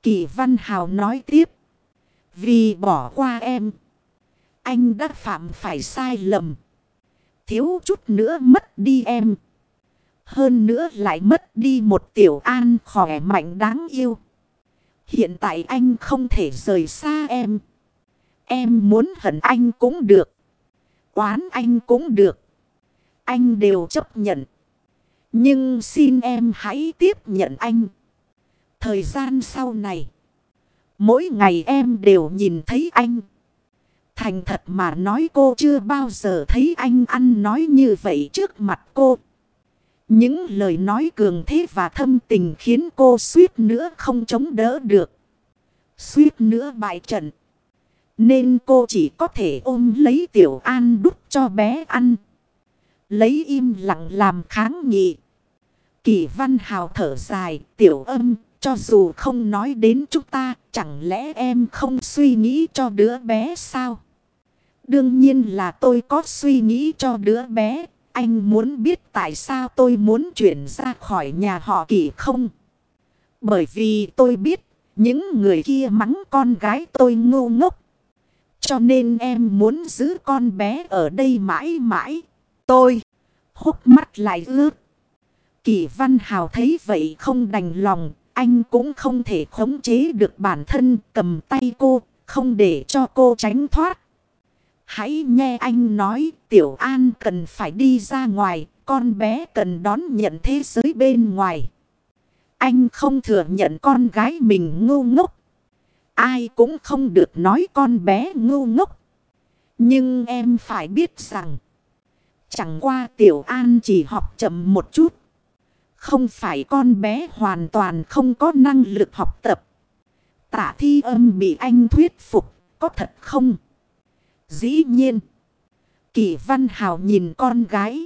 Kỷ Văn Hào nói tiếp. Vì bỏ qua em, anh đã phạm phải sai lầm. Thiếu chút nữa mất đi em. Hơn nữa lại mất đi một Tiểu An khỏe mạnh đáng yêu. Hiện tại anh không thể rời xa em. Em muốn hận anh cũng được, oán anh cũng được, anh đều chấp nhận. Nhưng xin em hãy tiếp nhận anh. Thời gian sau này, mỗi ngày em đều nhìn thấy anh. Thành thật mà nói, cô chưa bao giờ thấy anh ăn nói như vậy trước mặt cô. Những lời nói cường thế và thâm tình khiến cô suýt nữa không chống đỡ được, suýt nữa bại trận. Nên cô chỉ có thể ôm lấy Tiểu An đút cho bé ăn, lấy im lặng làm kháng nghị. Kỷ Văn Hào thở dài. Tiểu Âm, cho dù không nói đến chúng ta, chẳng lẽ em không suy nghĩ cho đứa bé sao? Đương nhiên là tôi có suy nghĩ cho đứa bé. Anh muốn biết tại sao tôi muốn chuyển ra khỏi nhà họ Kỷ không? Bởi vì tôi biết những người kia mắng con gái tôi ngu ngốc. Cho nên em muốn giữ con bé ở đây mãi mãi. Tôi hốc mắt lại ướt. Kỷ Văn Hào thấy vậy không đành lòng. Anh cũng không thể khống chế được bản thân, cầm tay cô, không để cho cô tránh thoát. Hãy nghe anh nói, Tiểu An cần phải đi ra ngoài, con bé cần đón nhận thế giới bên ngoài. Anh không thừa nhận con gái mình ngu ngốc. Ai cũng không được nói con bé ngu ngốc. Nhưng em phải biết rằng, chẳng qua Tiểu An chỉ học chậm một chút. Không phải con bé hoàn toàn không có năng lực học tập. Tạ Thi Âm bị anh thuyết phục, có thật không? Dĩ nhiên. Kỷ Văn Hào nhìn con gái,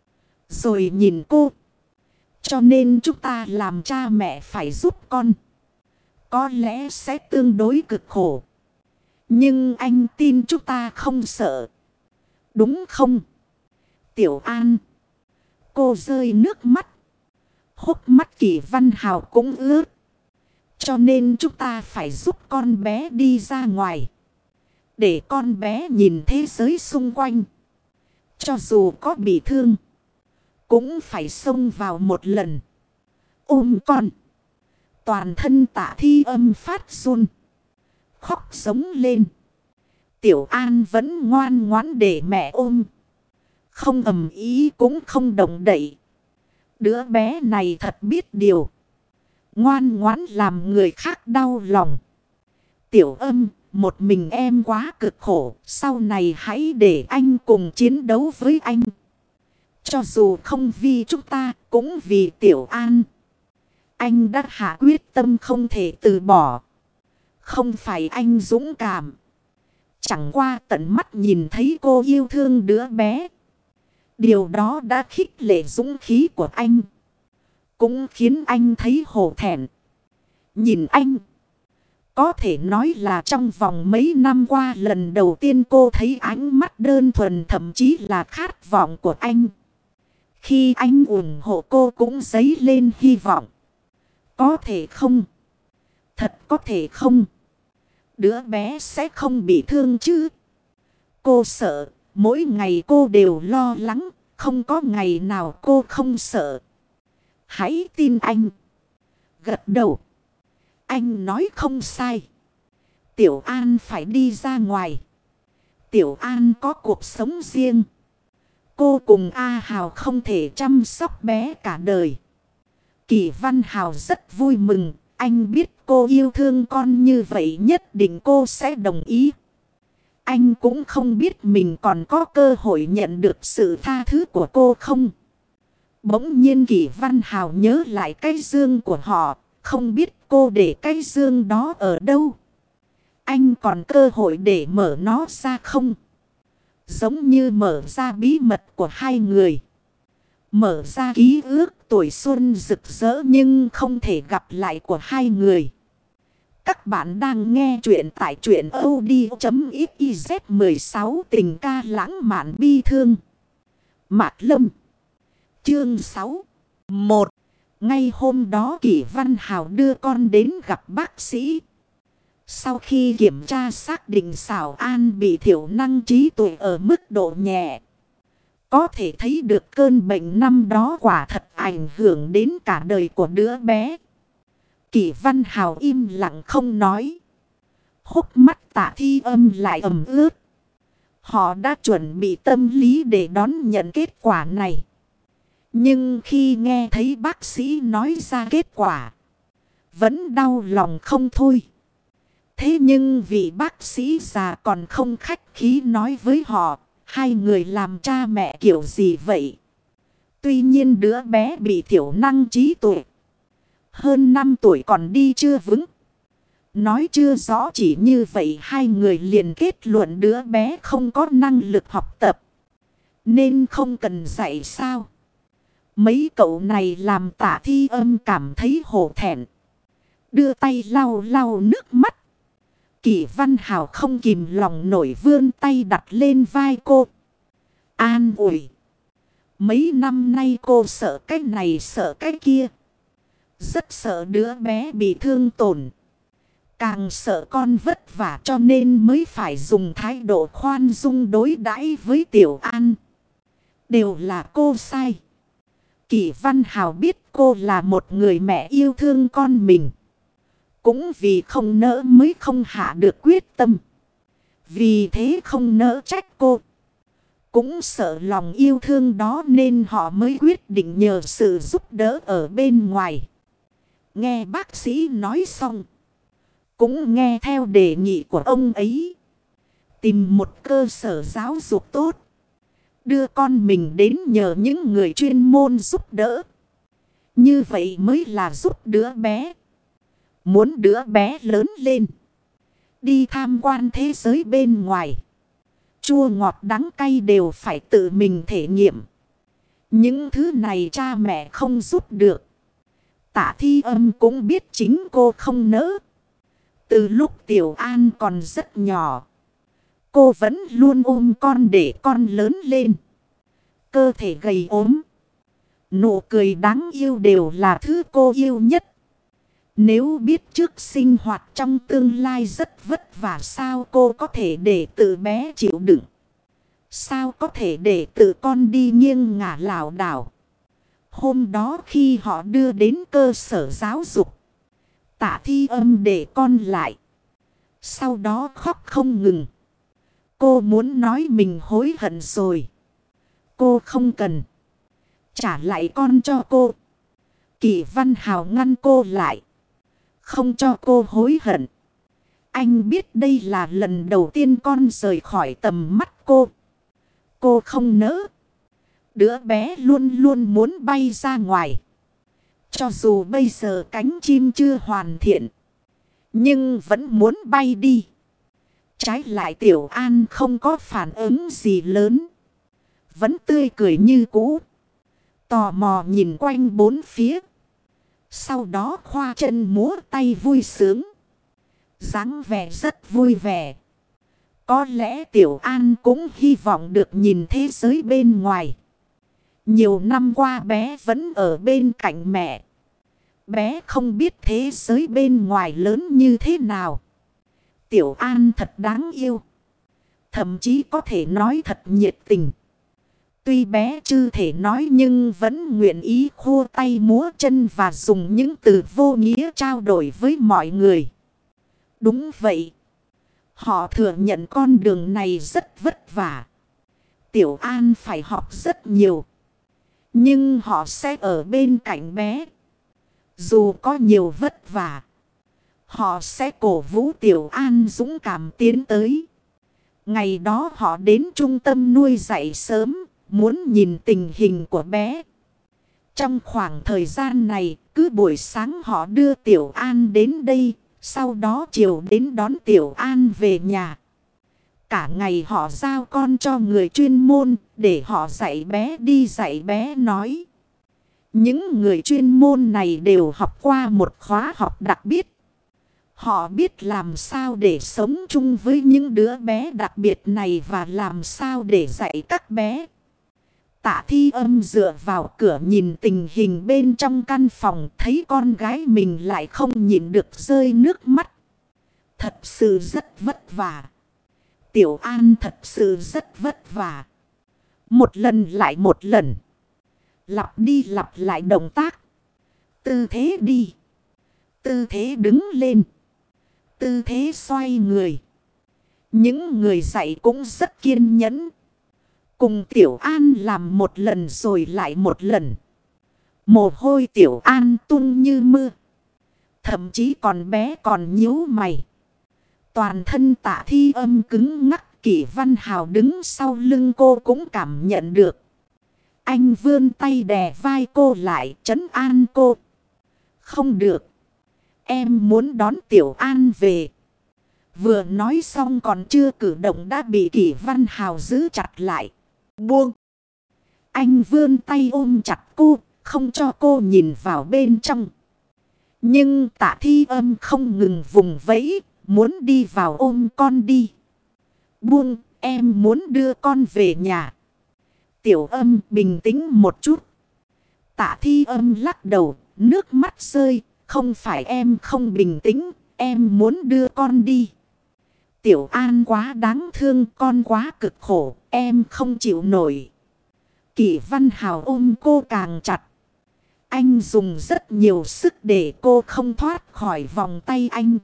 rồi nhìn cô. Cho nên chúng ta làm cha mẹ phải giúp con. Có lẽ sẽ tương đối cực khổ. Nhưng anh tin chúng ta không sợ. Đúng không? Tiểu An. Cô rơi nước mắt. Hốc mắt Kỷ Văn Hào cũng ướt. Cho nên chúng ta phải giúp con bé đi ra ngoài. Để con bé nhìn thế giới xung quanh. Cho dù có bị thương, cũng phải xông vào một lần. Ôm con. Toàn thân Tạ Thi Âm phát run, khóc sống lên. Tiểu An vẫn ngoan ngoãn để mẹ ôm. Không ầm ý cũng không động đậy. Đứa bé này thật biết điều. Ngoan ngoãn làm người khác đau lòng. Tiểu Âm, một mình em quá cực khổ. Sau này hãy để anh cùng chiến đấu với anh. Cho dù không vì chúng ta, cũng vì Tiểu An. Anh đã hạ quyết tâm không thể từ bỏ. Không phải anh dũng cảm. Chẳng qua tận mắt nhìn thấy cô yêu thương đứa bé. Điều đó đã khích lệ dũng khí của anh. Cũng khiến anh thấy hổ thẹn. Nhìn anh, có thể nói là trong vòng mấy năm qua lần đầu tiên cô thấy ánh mắt đơn thuần, thậm chí là khát vọng của anh. Khi anh ủng hộ cô cũng dấy lên hy vọng. Có thể không? Thật có thể không? Đứa bé sẽ không bị thương chứ? Cô sợ, mỗi ngày cô đều lo lắng, không có ngày nào cô không sợ. Hãy tin anh. Gật đầu. Anh nói không sai. Tiểu An phải đi ra ngoài. Tiểu An có cuộc sống riêng. Cô cùng A Hào không thể chăm sóc bé cả đời. Kỷ Văn Hào rất vui mừng. Anh biết cô yêu thương con như vậy, nhất định cô sẽ đồng ý. Anh cũng không biết mình còn có cơ hội nhận được sự tha thứ của cô không. Bỗng nhiên Kỷ Văn Hào nhớ lại cái dương của họ. Không biết cô để cái dương đó ở đâu. Anh còn cơ hội để mở nó ra không? Giống như mở ra bí mật của hai người. Mở ra ký ức tuổi xuân rực rỡ nhưng không thể gặp lại của hai người. Các bạn đang nghe chuyện tại truyện audio.xyz. 16 tình ca lãng mạn bi thương. Mạt Lâm. Chương 6. 1. Ngay hôm đó Kỷ Văn Hào đưa con đến gặp bác sĩ. Sau khi kiểm tra xác định Sảo An bị thiểu năng trí tuệ ở mức độ nhẹ. Có thể thấy được cơn bệnh năm đó quả thật ảnh hưởng đến cả đời của đứa bé. Kỷ Văn Hào im lặng không nói. Hốc mắt Tạ Thi Âm lại ẩm ướt. Họ đã chuẩn bị tâm lý để đón nhận kết quả này. Nhưng khi nghe thấy bác sĩ nói ra kết quả, vẫn đau lòng không thôi. Thế nhưng vị bác sĩ già còn không khách khí nói với họ, hai người làm cha mẹ kiểu gì vậy? Tuy nhiên đứa bé bị thiểu năng trí tuệ. Hơn 5 tuổi còn đi chưa vững. Nói chưa rõ chỉ như vậy hai người liền kết luận đứa bé không có năng lực học tập. Nên không cần dạy sao? Mấy cậu này làm Tạ Thi Âm cảm thấy hổ thẹn. Đưa tay lau lau nước mắt. Kỷ Văn Hào không kìm lòng nổi vươn tay đặt lên vai cô. An ủi. Mấy năm nay cô sợ cái này sợ cái kia. Rất sợ đứa bé bị thương tổn. Càng sợ con vất vả cho nên mới phải dùng thái độ khoan dung đối đãi với Tiểu An. Đều là cô sai. Kỷ Văn Hào biết cô là một người mẹ yêu thương con mình. Cũng vì không nỡ mới không hạ được quyết tâm. Vì thế không nỡ trách cô. Cũng sợ lòng yêu thương đó nên họ mới quyết định nhờ sự giúp đỡ ở bên ngoài. Nghe bác sĩ nói xong. Cũng nghe theo đề nghị của ông ấy. Tìm một cơ sở giáo dục tốt. Đưa con mình đến nhờ những người chuyên môn giúp đỡ. Như vậy mới là giúp đứa bé. Muốn đứa bé lớn lên. Đi tham quan thế giới bên ngoài. Chua ngọt đắng cay đều phải tự mình thể nghiệm. Những thứ này cha mẹ không giúp được. Tạ Thi Âm cũng biết chính cô không nỡ. Từ lúc Tiểu An còn rất nhỏ. Cô vẫn luôn ôm con để con lớn lên. Cơ thể gầy ốm. Nụ cười đáng yêu đều là thứ cô yêu nhất. Nếu biết trước sinh hoạt trong tương lai rất vất vả sao cô có thể để tự bé chịu đựng. Sao có thể để tự con đi nghiêng ngả lảo đảo. Hôm đó khi họ đưa đến cơ sở giáo dục. Tạ Thi Âm để con lại. Sau đó khóc không ngừng. Cô muốn nói mình hối hận rồi. Cô không cần. Trả lại con cho cô. Kỷ Văn Hào ngăn cô lại. Không cho cô hối hận. Anh biết đây là lần đầu tiên con rời khỏi tầm mắt cô. Cô không nỡ. Đứa bé luôn luôn muốn bay ra ngoài. Cho dù bây giờ cánh chim chưa hoàn thiện. Nhưng vẫn muốn bay đi. Trái lại Tiểu An không có phản ứng gì lớn. Vẫn tươi cười như cũ. Tò mò nhìn quanh bốn phía. Sau đó khoa chân múa tay vui sướng. Dáng vẻ rất vui vẻ. Có lẽ Tiểu An cũng hy vọng được nhìn thế giới bên ngoài. Nhiều năm qua bé vẫn ở bên cạnh mẹ. Bé không biết thế giới bên ngoài lớn như thế nào. Tiểu An thật đáng yêu. Thậm chí có thể nói thật nhiệt tình. Tuy bé chưa thể nói nhưng vẫn nguyện ý khua tay múa chân và dùng những từ vô nghĩa trao đổi với mọi người. Đúng vậy. Họ thừa nhận con đường này rất vất vả. Tiểu An phải học rất nhiều. Nhưng họ sẽ ở bên cạnh bé. Dù có nhiều vất vả. Họ sẽ cổ vũ Tiểu An dũng cảm tiến tới. Ngày đó họ đến trung tâm nuôi dạy sớm. Muốn nhìn tình hình của bé. Trong khoảng thời gian này, cứ buổi sáng họ đưa Tiểu An đến đây. Sau đó chiều đến đón Tiểu An về nhà. Cả ngày họ giao con cho người chuyên môn để họ dạy bé đi dạy bé nói. Những người chuyên môn này đều học qua một khóa học đặc biệt. Họ biết làm sao để sống chung với những đứa bé đặc biệt này và làm sao để dạy các bé. Tạ Thi Âm dựa vào cửa nhìn tình hình bên trong căn phòng, thấy con gái mình lại không nhịn được rơi nước mắt. Thật sự rất vất vả. Tiểu An thật sự rất vất vả. Một lần lại một lần. Lặp đi lặp lại động tác. Tư thế đi. Tư thế đứng lên. Tư thế xoay người. Những người dạy cũng rất kiên nhẫn. Cùng Tiểu An làm một lần rồi lại một lần. Mồ hôi Tiểu An tung như mưa. Thậm chí còn bé còn nhíu mày. Toàn thân Tạ Thi Âm cứng ngắc. Kỷ Văn Hào đứng sau lưng cô cũng cảm nhận được. Anh vươn tay đè vai cô lại, trấn an cô. Không được. Em muốn đón Tiểu An về. Vừa nói xong còn chưa cử động đã bị Kỷ Văn Hào giữ chặt lại. Buông. Anh vươn tay ôm chặt cô, không cho cô nhìn vào bên trong. Nhưng Tạ Thi Âm không ngừng vùng vẫy, muốn đi vào ôm con đi. Buông, em muốn đưa con về nhà. Tiểu Âm bình tĩnh một chút. Tạ Thi Âm lắc đầu, nước mắt rơi. Không phải em không bình tĩnh, em muốn đưa con đi. Tiểu An quá đáng thương, con quá cực khổ, em không chịu nổi. Kỷ Văn Hào ôm cô càng chặt. Anh dùng rất nhiều sức để cô không thoát khỏi vòng tay anh.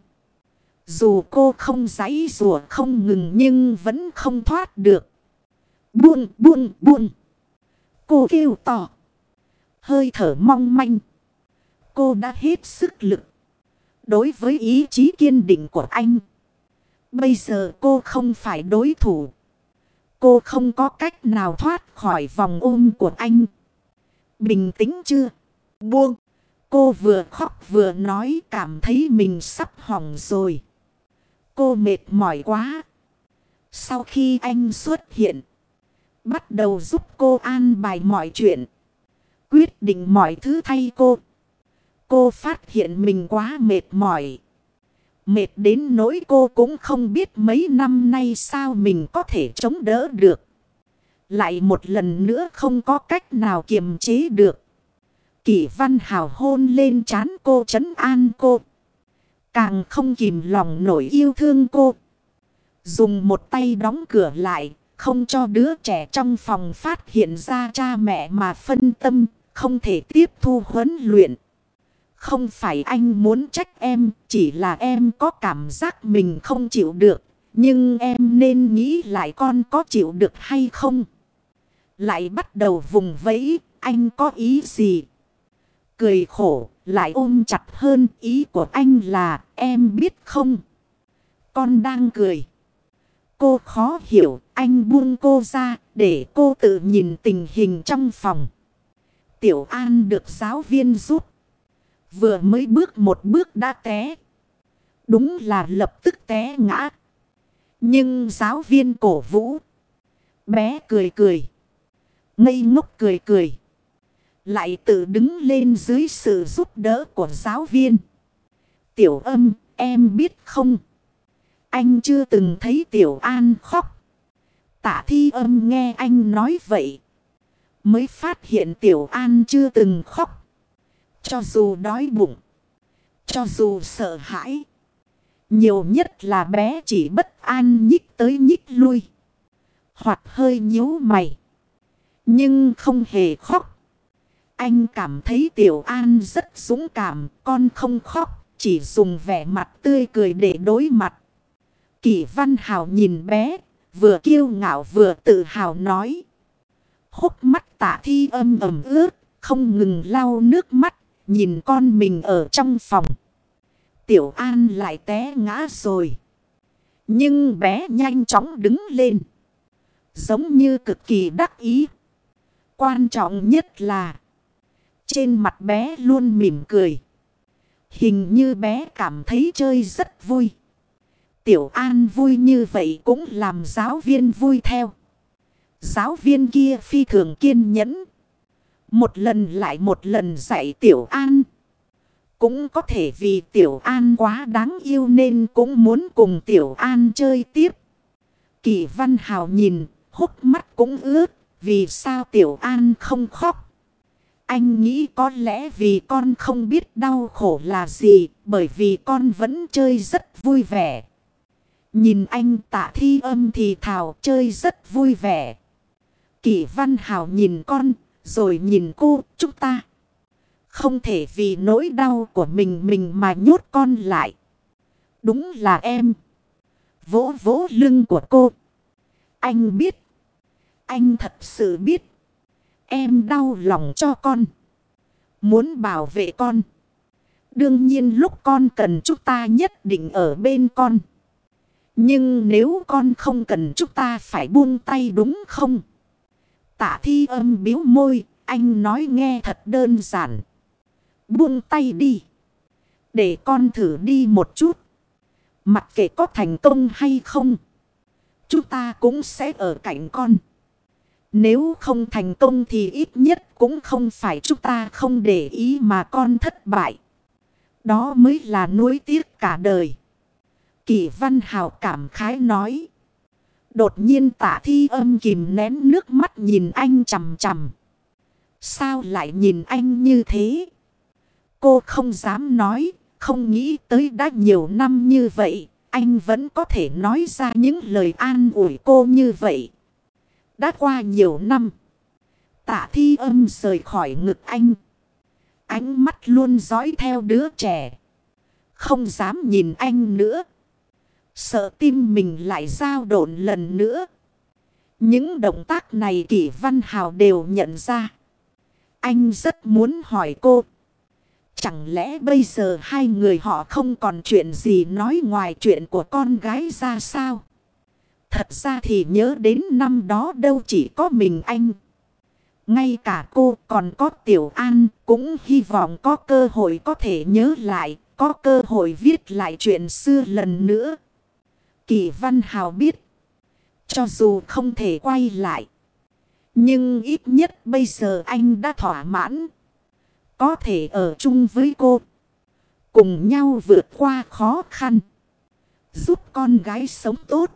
Dù cô không giãy giụa không ngừng nhưng vẫn không thoát được. Buông, buông, buông. Cô kêu to. Hơi thở mong manh. Cô đã hết sức lực. Đối với ý chí kiên định của anh. Bây giờ cô không phải đối thủ. Cô không có cách nào thoát khỏi vòng ôm của anh. Bình tĩnh chưa? Buông. Cô vừa khóc vừa nói cảm thấy mình sắp hỏng rồi. Cô mệt mỏi quá. Sau khi anh xuất hiện. Bắt đầu giúp cô an bài mọi chuyện. Quyết định mọi thứ thay cô. Cô phát hiện mình quá mệt mỏi. Mệt đến nỗi cô cũng không biết mấy năm nay sao mình có thể chống đỡ được. Lại một lần nữa không có cách nào kiềm chế được. Kỷ Văn Hào hôn lên trán cô trấn an cô. Càng không kìm lòng nổi yêu thương cô. Dùng một tay đóng cửa lại. Không cho đứa trẻ trong phòng phát hiện ra cha mẹ mà phân tâm. Không thể tiếp thu huấn luyện. Không phải anh muốn trách em. Chỉ là em có cảm giác mình không chịu được. Nhưng em nên nghĩ lại con có chịu được hay không. Lại bắt đầu vùng vẫy. Anh có ý gì? Cười khổ. Lại ôm chặt hơn. Ý của anh là em biết không? Con đang cười. Cô khó hiểu. Anh buông cô ra. Để cô tự nhìn tình hình trong phòng. Tiểu An được giáo viên giúp. Vừa mới bước một bước đã té. Đúng là lập tức té ngã. Nhưng giáo viên cổ vũ. Bé cười cười. Ngây ngốc cười cười. Lại tự đứng lên dưới sự giúp đỡ của giáo viên. Tiểu Âm, em biết không? Anh chưa từng thấy Tiểu An khóc. Tạ Thi Âm nghe anh nói vậy. Mới phát hiện Tiểu An chưa từng khóc. Cho dù đói bụng. Cho dù sợ hãi. Nhiều nhất là bé chỉ bất an nhích tới nhích lui. Hoặc hơi nhíu mày. Nhưng không hề khóc. Anh cảm thấy Tiểu An rất dũng cảm. Con không khóc. Chỉ dùng vẻ mặt tươi cười để đối mặt. Kỷ Văn Hào nhìn bé. Vừa kiêu ngạo vừa tự hào nói. Hốc mắt Tạ Thi Âm ẩm ướt. Không ngừng lau nước mắt. Nhìn con mình ở trong phòng. Tiểu An lại té ngã rồi. Nhưng bé nhanh chóng đứng lên. Giống như cực kỳ đắc ý. Quan trọng nhất là. Trên mặt bé luôn mỉm cười. Hình như bé cảm thấy chơi rất vui. Tiểu An vui như vậy cũng làm giáo viên vui theo. Giáo viên kia phi thường kiên nhẫn. Một lần lại một lần dạy Tiểu An. Cũng có thể vì Tiểu An quá đáng yêu nên cũng muốn cùng Tiểu An chơi tiếp. Kỷ Văn Hào nhìn, hốc mắt cũng ướt, vì sao Tiểu An không khóc? Anh nghĩ có lẽ vì con không biết đau khổ là gì, bởi vì con vẫn chơi rất vui vẻ. Nhìn anh Tạ Thi Âm thì thào chơi rất vui vẻ. Kỷ Văn Hào nhìn con, rồi nhìn cô, chúng ta không thể vì nỗi đau của mình mà nhốt con lại. Đúng là em. Vỗ vỗ lưng của cô. Anh biết. Anh thật sự biết. Em đau lòng cho con. Muốn bảo vệ con. Đương nhiên lúc con cần chúng ta nhất định ở bên con. Nhưng nếu con không cần chúng ta phải buông tay đúng không? Tạ Thi Âm biếu môi. Anh nói nghe thật đơn giản. Buông tay đi. Để con thử đi một chút. Mặc kệ có thành công hay không. Chúng ta cũng sẽ ở cạnh con. Nếu không thành công thì ít nhất cũng không phải chúng ta không để ý mà con thất bại. Đó mới là nuối tiếc cả đời. Kỷ Văn Hào cảm khái nói. Đột nhiên Tạ Thi Âm kìm nén nước mắt nhìn anh chằm chằm. Sao lại nhìn anh như thế? Cô không dám nói, không nghĩ tới đã nhiều năm như vậy. Anh vẫn có thể nói ra những lời an ủi cô như vậy. Đã qua nhiều năm. Tạ Thi Âm rời khỏi ngực anh. Ánh mắt luôn dõi theo đứa trẻ. Không dám nhìn anh nữa. Sợ tim mình lại dao độn lần nữa. Những động tác này Kỷ Văn Hào đều nhận ra. Anh rất muốn hỏi cô. Chẳng lẽ bây giờ hai người họ không còn chuyện gì nói ngoài chuyện của con gái ra sao? Thật ra thì nhớ đến năm đó đâu chỉ có mình anh. Ngay cả cô còn có Tiểu An cũng hy vọng có cơ hội có thể nhớ lại, có cơ hội viết lại chuyện xưa lần nữa. Kỷ Văn Hào biết, cho dù không thể quay lại, nhưng ít nhất bây giờ anh đã thỏa mãn. Có thể ở chung với cô, cùng nhau vượt qua khó khăn, giúp con gái sống tốt,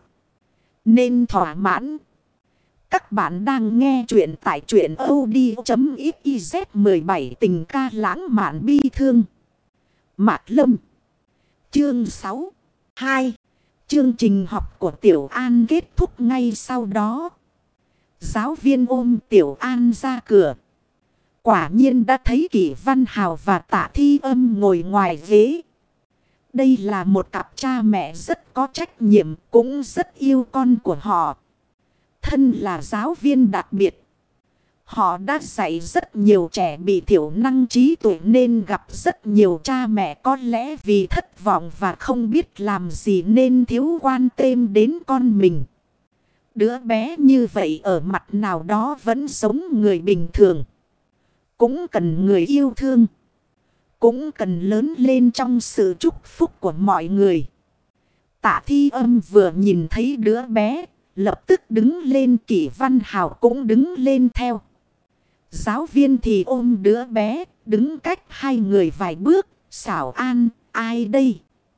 nên thỏa mãn. Các bạn đang nghe chuyện tại truyện audio.xyz 17 tình ca lãng mạn bi thương. Mạc Lâm. Chương 6. 2. Chương trình học của Tiểu An kết thúc ngay sau đó. Giáo viên ôm Tiểu An ra cửa. Quả nhiên đã thấy Kỷ Văn Hào và Tạ Thi Âm ngồi ngoài ghế. Đây là một cặp cha mẹ rất có trách nhiệm, cũng rất yêu con của họ. Thân là giáo viên đặc biệt, họ đã dạy rất nhiều trẻ bị thiểu năng trí tuệ nên gặp rất nhiều cha mẹ có lẽ vì thất vọng và không biết làm gì nên thiếu quan tâm đến con mình. Đứa bé như vậy ở mặt nào đó vẫn giống người bình thường. Cũng cần người yêu thương. Cũng cần lớn lên trong sự chúc phúc của mọi người. Tạ Thi Âm vừa nhìn thấy đứa bé, lập tức đứng lên. Kỷ Văn Hào cũng đứng lên theo. Giáo viên thì ôm đứa bé, đứng cách hai người vài bước. Xảo An, ai đây?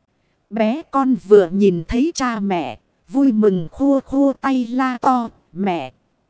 Bé con vừa nhìn thấy cha mẹ, vui mừng khua khua tay la to, mẹ,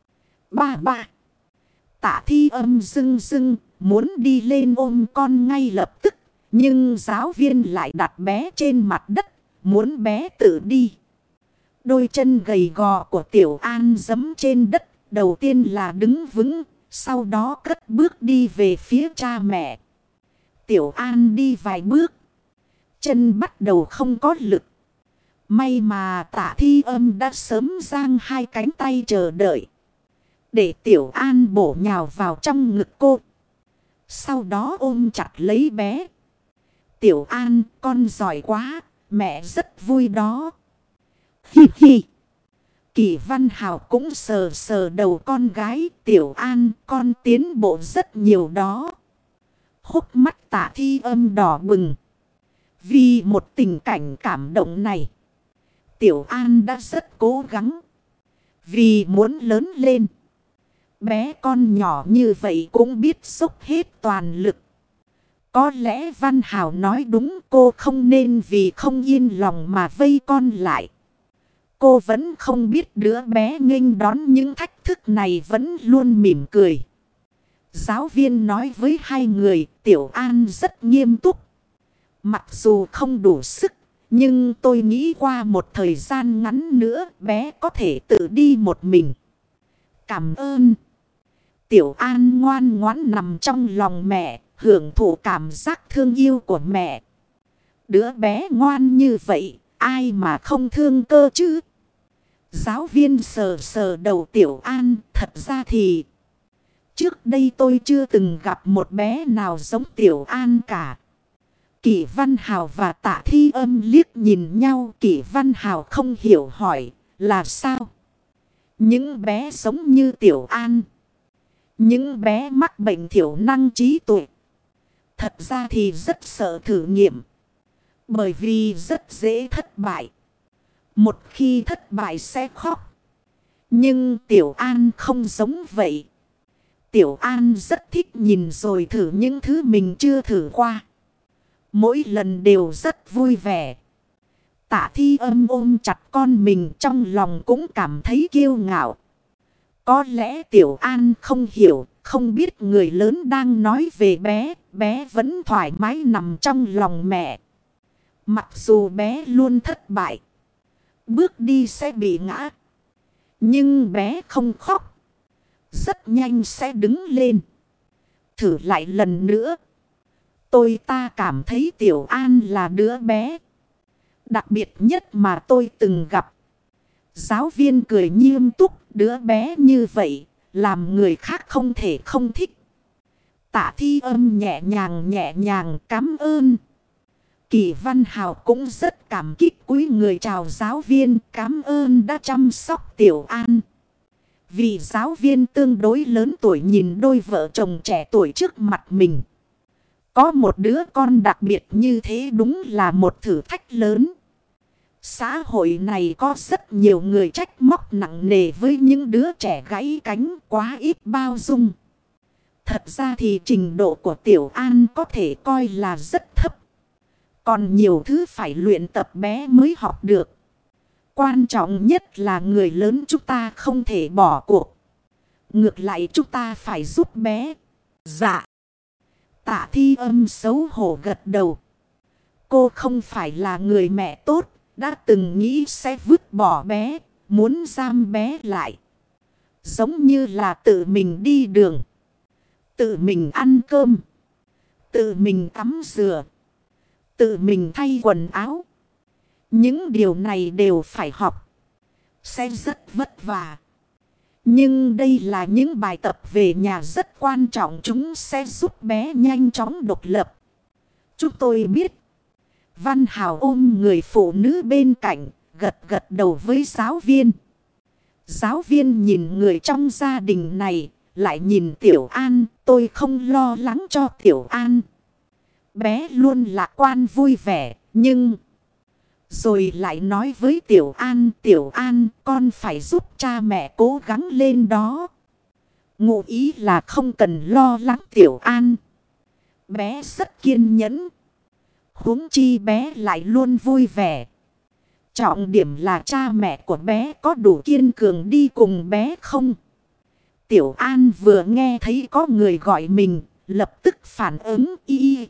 ba ba. Tạ Thi Âm rưng rưng, muốn đi lên ôm con ngay lập tức. Nhưng giáo viên lại đặt bé trên mặt đất, muốn bé tự đi. Đôi chân gầy gò của Tiểu An giẫm trên đất, đầu tiên là đứng vững, sau đó cất bước đi về phía cha mẹ. Tiểu An đi vài bước, chân bắt đầu không có lực. May mà Tạ Thi Âm đã sớm giang hai cánh tay chờ đợi, để Tiểu An bổ nhào vào trong ngực cô. Sau đó ôm chặt lấy bé. Tiểu An, con giỏi quá, mẹ rất vui đó. Hi hi. Kỷ Văn Hào cũng sờ sờ đầu con gái. Tiểu An, con tiến bộ rất nhiều đó. Hốc mắt Tạ Thi Âm đỏ bừng. Vì một tình cảnh cảm động này, Tiểu An đã rất cố gắng. Vì muốn lớn lên, bé con nhỏ như vậy cũng biết dốc hết toàn lực. Có lẽ Văn Hào nói đúng, cô không nên vì không yên lòng mà vây con lại. Cô vẫn không biết đứa bé nghênh đón những thách thức này vẫn luôn mỉm cười. Giáo viên nói với hai người, Tiểu An rất nghiêm túc. Mặc dù không đủ sức, nhưng tôi nghĩ qua một thời gian ngắn nữa bé có thể tự đi một mình. Cảm ơn. Tiểu An ngoan ngoãn nằm trong lòng mẹ, hưởng thụ cảm giác thương yêu của mẹ. Đứa bé ngoan như vậy, ai mà không thương cơ chứ? Giáo viên sờ sờ đầu Tiểu An, thật ra thì trước đây tôi chưa từng gặp một bé nào giống Tiểu An cả. Kỷ Văn Hào và Tạ Thi Âm liếc nhìn nhau. Kỷ Văn Hào không hiểu hỏi là sao? Những bé giống như Tiểu An, những bé mắc bệnh thiểu năng trí tuệ, thật ra thì rất sợ thử nghiệm. Bởi vì rất dễ thất bại. Một khi thất bại sẽ khóc. Nhưng Tiểu An không giống vậy. Tiểu An rất thích nhìn rồi thử những thứ mình chưa thử qua. Mỗi lần đều rất vui vẻ. Tạ Thi Âm ôm chặt con mình, trong lòng cũng cảm thấy kiêu ngạo. Có lẽ Tiểu An không hiểu, không biết người lớn đang nói về bé. Bé vẫn thoải mái nằm trong lòng mẹ. Mặc dù bé luôn thất bại, bước đi sẽ bị ngã, nhưng bé không khóc. Rất nhanh sẽ đứng lên. Thử lại lần nữa. Ta cảm thấy Tiểu An là đứa bé đặc biệt nhất mà tôi từng gặp. Giáo viên cười nghiêm túc. Đứa bé như vậy, làm người khác không thể không thích. Tạ Thi Âm nhẹ nhàng cảm ơn. Kỷ Văn Hào cũng rất cảm kích cúi người chào giáo viên, cảm ơn đã chăm sóc Tiểu An. Vị giáo viên tương đối lớn tuổi nhìn đôi vợ chồng trẻ tuổi trước mặt mình. Có một đứa con đặc biệt như thế đúng là một thử thách lớn. Xã hội này có rất nhiều người trách móc nặng nề với những đứa trẻ gãy cánh, quá ít bao dung. Thật ra thì trình độ của Tiểu An có thể coi là rất thấp. Còn nhiều thứ phải luyện tập bé mới học được. Quan trọng nhất là người lớn chúng ta không thể bỏ cuộc. Ngược lại chúng ta phải giúp bé. Dạ. Tạ Thi Âm xấu hổ gật đầu. Cô không phải là người mẹ tốt. Đã từng nghĩ sẽ vứt bỏ bé. Muốn giam bé lại. Giống như là tự mình đi đường. Tự mình ăn cơm. Tự mình tắm rửa. Tự mình thay quần áo. Những điều này đều phải học. Sẽ rất vất vả. Nhưng đây là những bài tập về nhà rất quan trọng. Chúng sẽ giúp bé nhanh chóng độc lập. Chúng tôi biết. Văn Hào ôm người phụ nữ bên cạnh. Gật đầu với giáo viên. Giáo viên nhìn người trong gia đình này. Lại nhìn Tiểu An. Tôi không lo lắng cho Tiểu An. Bé luôn lạc quan vui vẻ. Nhưng rồi lại nói với Tiểu An con phải giúp cha mẹ cố gắng lên đó. Ngụ ý là không cần lo lắng Tiểu An. Bé rất kiên nhẫn. Huống chi bé lại luôn vui vẻ. Trọng điểm là cha mẹ của bé có đủ kiên cường đi cùng bé không? Tiểu An vừa nghe thấy có người gọi mình, lập tức phản ứng y.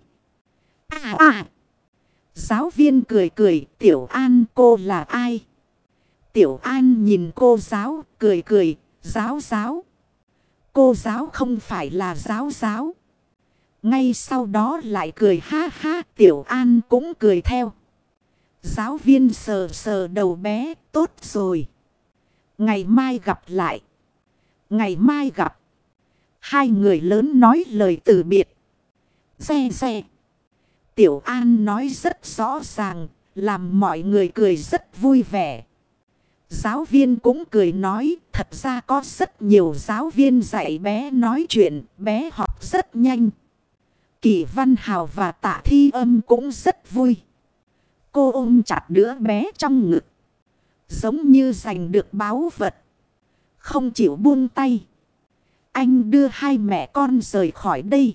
Giáo viên cười, Tiểu An cô là ai? Tiểu An nhìn cô giáo, cười, giáo. Cô giáo không phải là giáo. Ngay sau đó lại cười ha, Tiểu An cũng cười theo. Giáo viên sờ đầu bé, tốt rồi. Ngày mai gặp lại. Ngày mai gặp. Hai người lớn nói lời từ biệt. Xe. Tiểu An nói rất rõ ràng, làm mọi người cười rất vui vẻ. Giáo viên cũng cười nói, thật ra có rất nhiều giáo viên dạy bé nói chuyện, bé học rất nhanh. Kỷ Văn Hào và Tạ Thi Âm cũng rất vui. Cô ôm chặt đứa bé trong ngực, giống như giành được báu vật, không chịu buông tay. Anh đưa hai mẹ con rời khỏi đây.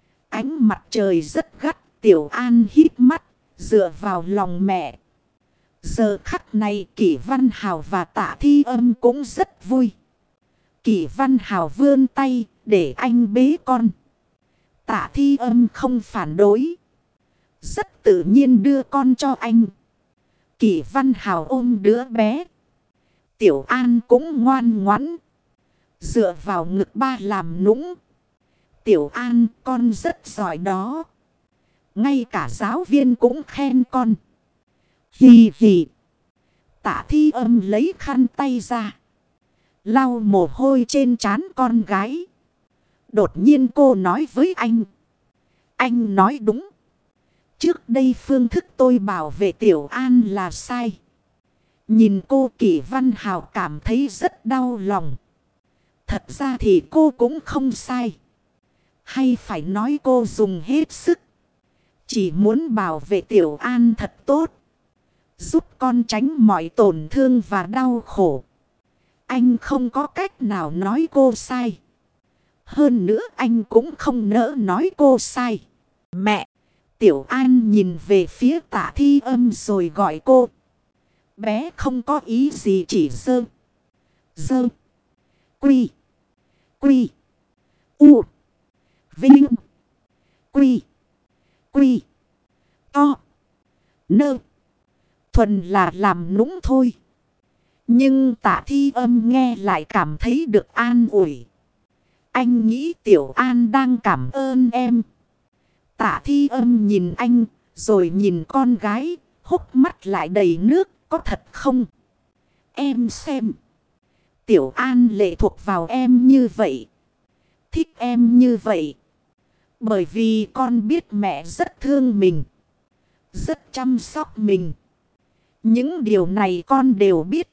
Ánh mặt trời rất gắt. Tiểu An hít mắt, dựa vào lòng mẹ. Giờ khắc này Kỷ Văn Hào và Tạ Thi Âm cũng rất vui. Kỷ Văn Hào vươn tay để anh bế con. Tạ Thi Âm không phản đối. Rất tự nhiên đưa con cho anh. Kỷ Văn Hào ôm đứa bé. Tiểu An cũng ngoan ngoãn. Dựa vào ngực ba làm nũng. Tiểu An, con rất giỏi đó. Ngay cả giáo viên cũng khen con. Hì hì. Tạ Thi Âm lấy khăn tay ra, lau mồ hôi trên trán con gái. Đột nhiên cô nói với anh. Anh nói đúng. Trước đây phương thức tôi bảo vệ Tiểu An là sai. Nhìn cô, Kỷ Văn Hào cảm thấy rất đau lòng. Thật ra thì cô cũng không sai. Hay phải nói cô dùng hết sức. Chỉ muốn bảo vệ Tiểu An thật tốt. Giúp con tránh mọi tổn thương và đau khổ. Anh không có cách nào nói cô sai. Hơn nữa anh cũng không nỡ nói cô sai. Mẹ! Tiểu An nhìn về phía Tạ Thi Âm rồi gọi cô. Bé không có ý gì, chỉ dơ. Quy. U. Vinh. Quy. To. Nơ. Thuần là làm nũng thôi. Nhưng Tạ Thi Âm nghe lại cảm thấy được an ủi. Anh nghĩ Tiểu An đang cảm ơn em. Tạ Thi Âm nhìn anh, rồi nhìn con gái, hốc mắt lại đầy nước. Có thật không? Em xem. Tiểu An lệ thuộc vào em như vậy. Thích em như vậy. Bởi vì con biết mẹ rất thương mình. Rất chăm sóc mình. Những điều này con đều biết.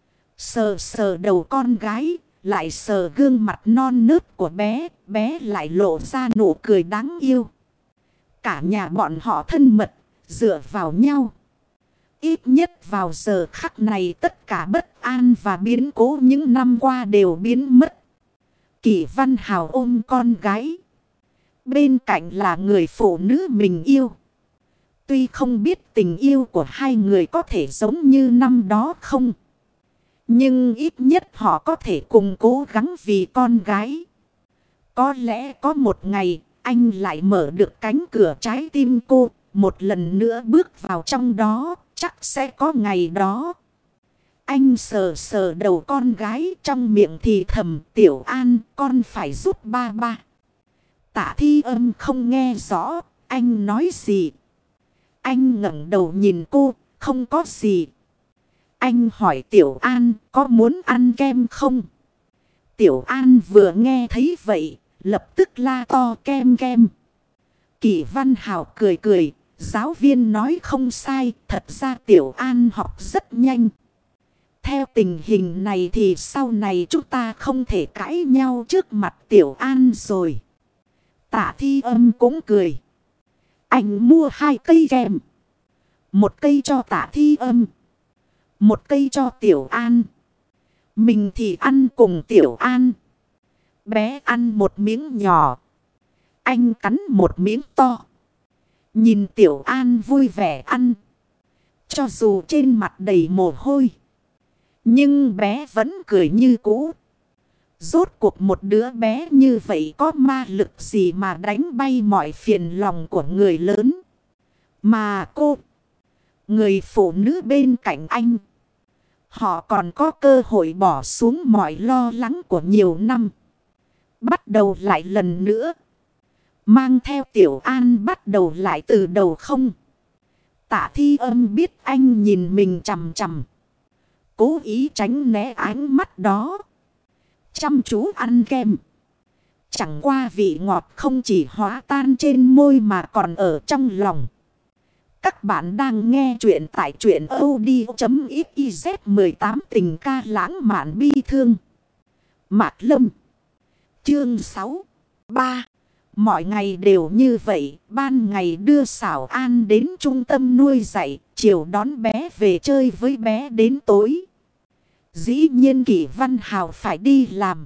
Sờ sờ đầu con gái, lại sờ gương mặt non nớt của bé. Bé lại lộ ra nụ cười đáng yêu. Cả nhà bọn họ thân mật, dựa vào nhau. Ít nhất vào giờ khắc này tất cả bất an và biến cố những năm qua đều biến mất. Kỷ Văn Hào ôm con gái. Bên cạnh là người phụ nữ mình yêu. Tuy không biết tình yêu của hai người có thể giống như năm đó không. Nhưng ít nhất họ có thể cùng cố gắng vì con gái. Có lẽ có một ngày anh lại mở được cánh cửa trái tim cô. Một lần nữa bước vào trong đó. Chắc sẽ có ngày đó. Anh sờ sờ đầu con gái, trong miệng thì thầm. Tiểu An, con phải giúp ba ba. Tạ Thi Âm không nghe rõ anh nói gì. Anh ngẩng đầu nhìn cô. Không có gì. Anh hỏi Tiểu An có muốn ăn kem không? Tiểu An vừa nghe thấy vậy, lập tức la to kem kem. Kỷ Văn Hào cười cười. Giáo viên nói không sai, thật ra Tiểu An học rất nhanh. Theo tình hình này thì sau này chúng ta không thể cãi nhau trước mặt Tiểu An rồi. Tạ Thi Âm cũng cười. Anh mua 2 cây kem. Một cây cho Tạ Thi Âm. Một cây cho Tiểu An. Mình thì ăn cùng Tiểu An. Bé ăn một miếng nhỏ. Anh cắn một miếng to. Nhìn Tiểu An vui vẻ ăn. Cho dù trên mặt đầy mồ hôi. Nhưng bé vẫn cười như cũ. Rốt cuộc một đứa bé như vậy có ma lực gì mà đánh bay mọi phiền lòng của người lớn. Mà cô, người phụ nữ bên cạnh anh, họ còn có cơ hội bỏ xuống mọi lo lắng của nhiều năm. Bắt đầu lại lần nữa. Mang theo Tiểu An bắt đầu lại từ đầu không. Tạ Thi Âm biết anh nhìn mình chằm chằm. Cố ý tránh né ánh mắt đó. Chăm chú ăn kem. Chẳng qua vị ngọt không chỉ hóa tan trên môi mà còn ở trong lòng. Các bạn đang nghe chuyện tại truyện audio.xyz 18 tình ca lãng mạn bi thương. Mạc Lâm. Chương 6. 3. Mọi ngày đều như vậy, ban ngày đưa Xảo An đến trung tâm nuôi dạy, chiều đón bé về chơi với bé đến tối. Dĩ nhiên Kỷ Văn Hào phải đi làm.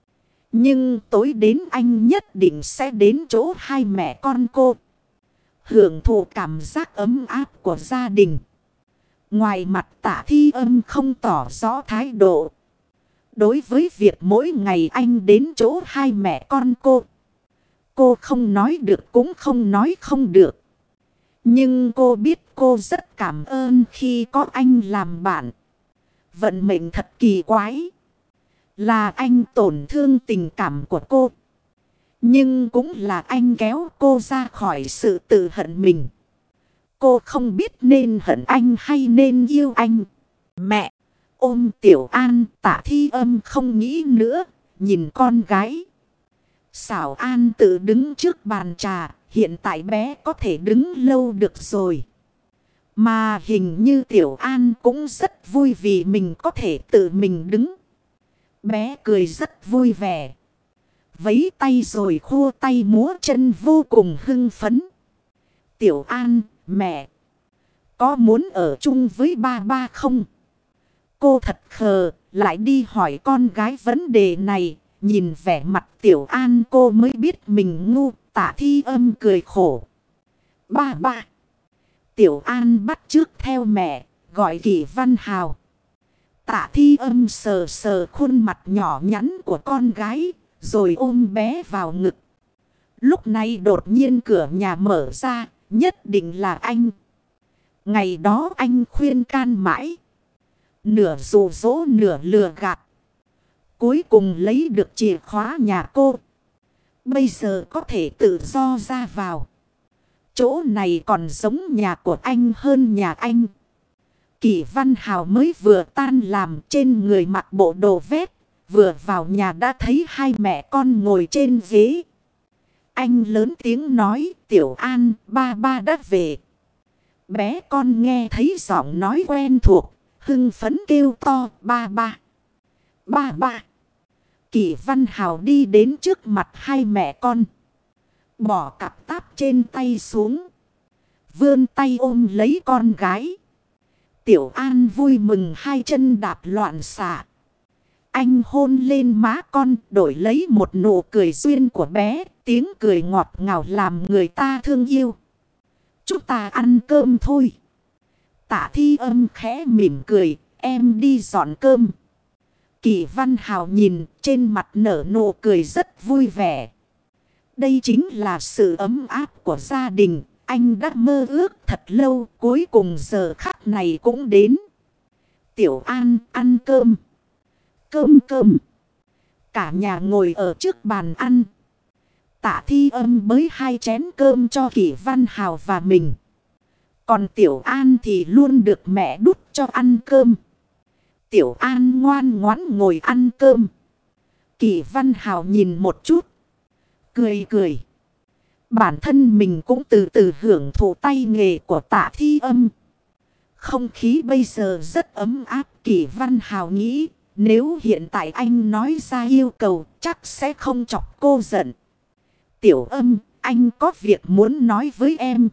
Nhưng tối đến anh nhất định sẽ đến chỗ hai mẹ con cô. Hưởng thụ cảm giác ấm áp của gia đình. Ngoài mặt Tạ Thi Âm không tỏ rõ thái độ. Đối với việc mỗi ngày anh đến chỗ hai mẹ con cô không nói được cũng không nói không được. Nhưng cô biết cô rất cảm ơn khi có anh làm bạn. Vận mệnh thật kỳ quái. Là anh tổn thương tình cảm của cô. Nhưng cũng là anh kéo cô ra khỏi sự tự hận mình. Cô không biết nên hận anh hay nên yêu anh. Mẹ! Ôm Tiểu An, Tạ Thi Âm không nghĩ nữa, nhìn con gái. Xảo An tự đứng trước bàn trà, hiện tại bé có thể đứng lâu được rồi. Mà hình như Tiểu An cũng rất vui vì mình có thể tự mình đứng. Bé cười rất vui vẻ. Vẫy tay rồi khua tay múa chân vô cùng hưng phấn. Tiểu An, mẹ! Có muốn ở chung với ba không? Cô thật khờ, lại đi hỏi con gái vấn đề này. Nhìn vẻ mặt Tiểu An cô mới biết mình ngu. Tạ Thi Âm cười khổ. Ba! Tiểu An bắt chước theo mẹ, gọi Kỷ Văn Hào. Tạ Thi Âm sờ sờ khuôn mặt nhỏ nhắn của con gái, rồi ôm bé vào ngực. Lúc này đột nhiên cửa nhà mở ra, nhất định là anh. Ngày đó anh khuyên can mãi. Nửa dụ dỗ nửa lừa gạt. Cuối cùng lấy được chìa khóa nhà cô. Bây giờ có thể tự do ra vào. Chỗ này còn giống nhà của anh hơn nhà anh. Kỷ Văn Hào mới vừa tan làm, trên người mặc bộ đồ vét. Vừa vào nhà đã thấy hai mẹ con ngồi trên ghế. Anh lớn tiếng nói, Tiểu An, ba đã về. Bé con nghe thấy giọng nói quen thuộc, hưng phấn kêu to, ba. Kỷ Văn Hào đi đến trước mặt hai mẹ con. Bỏ cặp táp trên tay xuống. Vươn tay ôm lấy con gái. Tiểu An vui mừng hai chân đạp loạn xạ. Anh hôn lên má con, đổi lấy một nụ cười duyên của bé. Tiếng cười ngọt ngào làm người ta thương yêu. Chúng ta ăn cơm thôi. Tạ Thi Âm khẽ mỉm cười, em đi dọn cơm. Kỷ Văn Hào nhìn, trên mặt nở nụ cười rất vui vẻ. Đây chính là sự ấm áp của gia đình. Anh đã mơ ước thật lâu, cuối cùng giờ khắc này cũng đến. Tiểu An ăn cơm. Cơm. Cả nhà ngồi ở trước bàn ăn. Tạ Thi Âm bới hai chén cơm cho Kỷ Văn Hào và mình. Còn Tiểu An thì luôn được mẹ đút cho ăn cơm. Tiểu An ngoan ngoãn ngồi ăn cơm. Kỷ Văn Hào nhìn một chút. Cười. Bản thân mình cũng từ từ hưởng thụ tay nghề của Tạ Thi Âm. Không khí bây giờ rất ấm áp. Kỷ Văn Hào nghĩ nếu hiện tại anh nói ra yêu cầu chắc sẽ không chọc cô giận. Tiểu Âm, anh có việc muốn nói với em.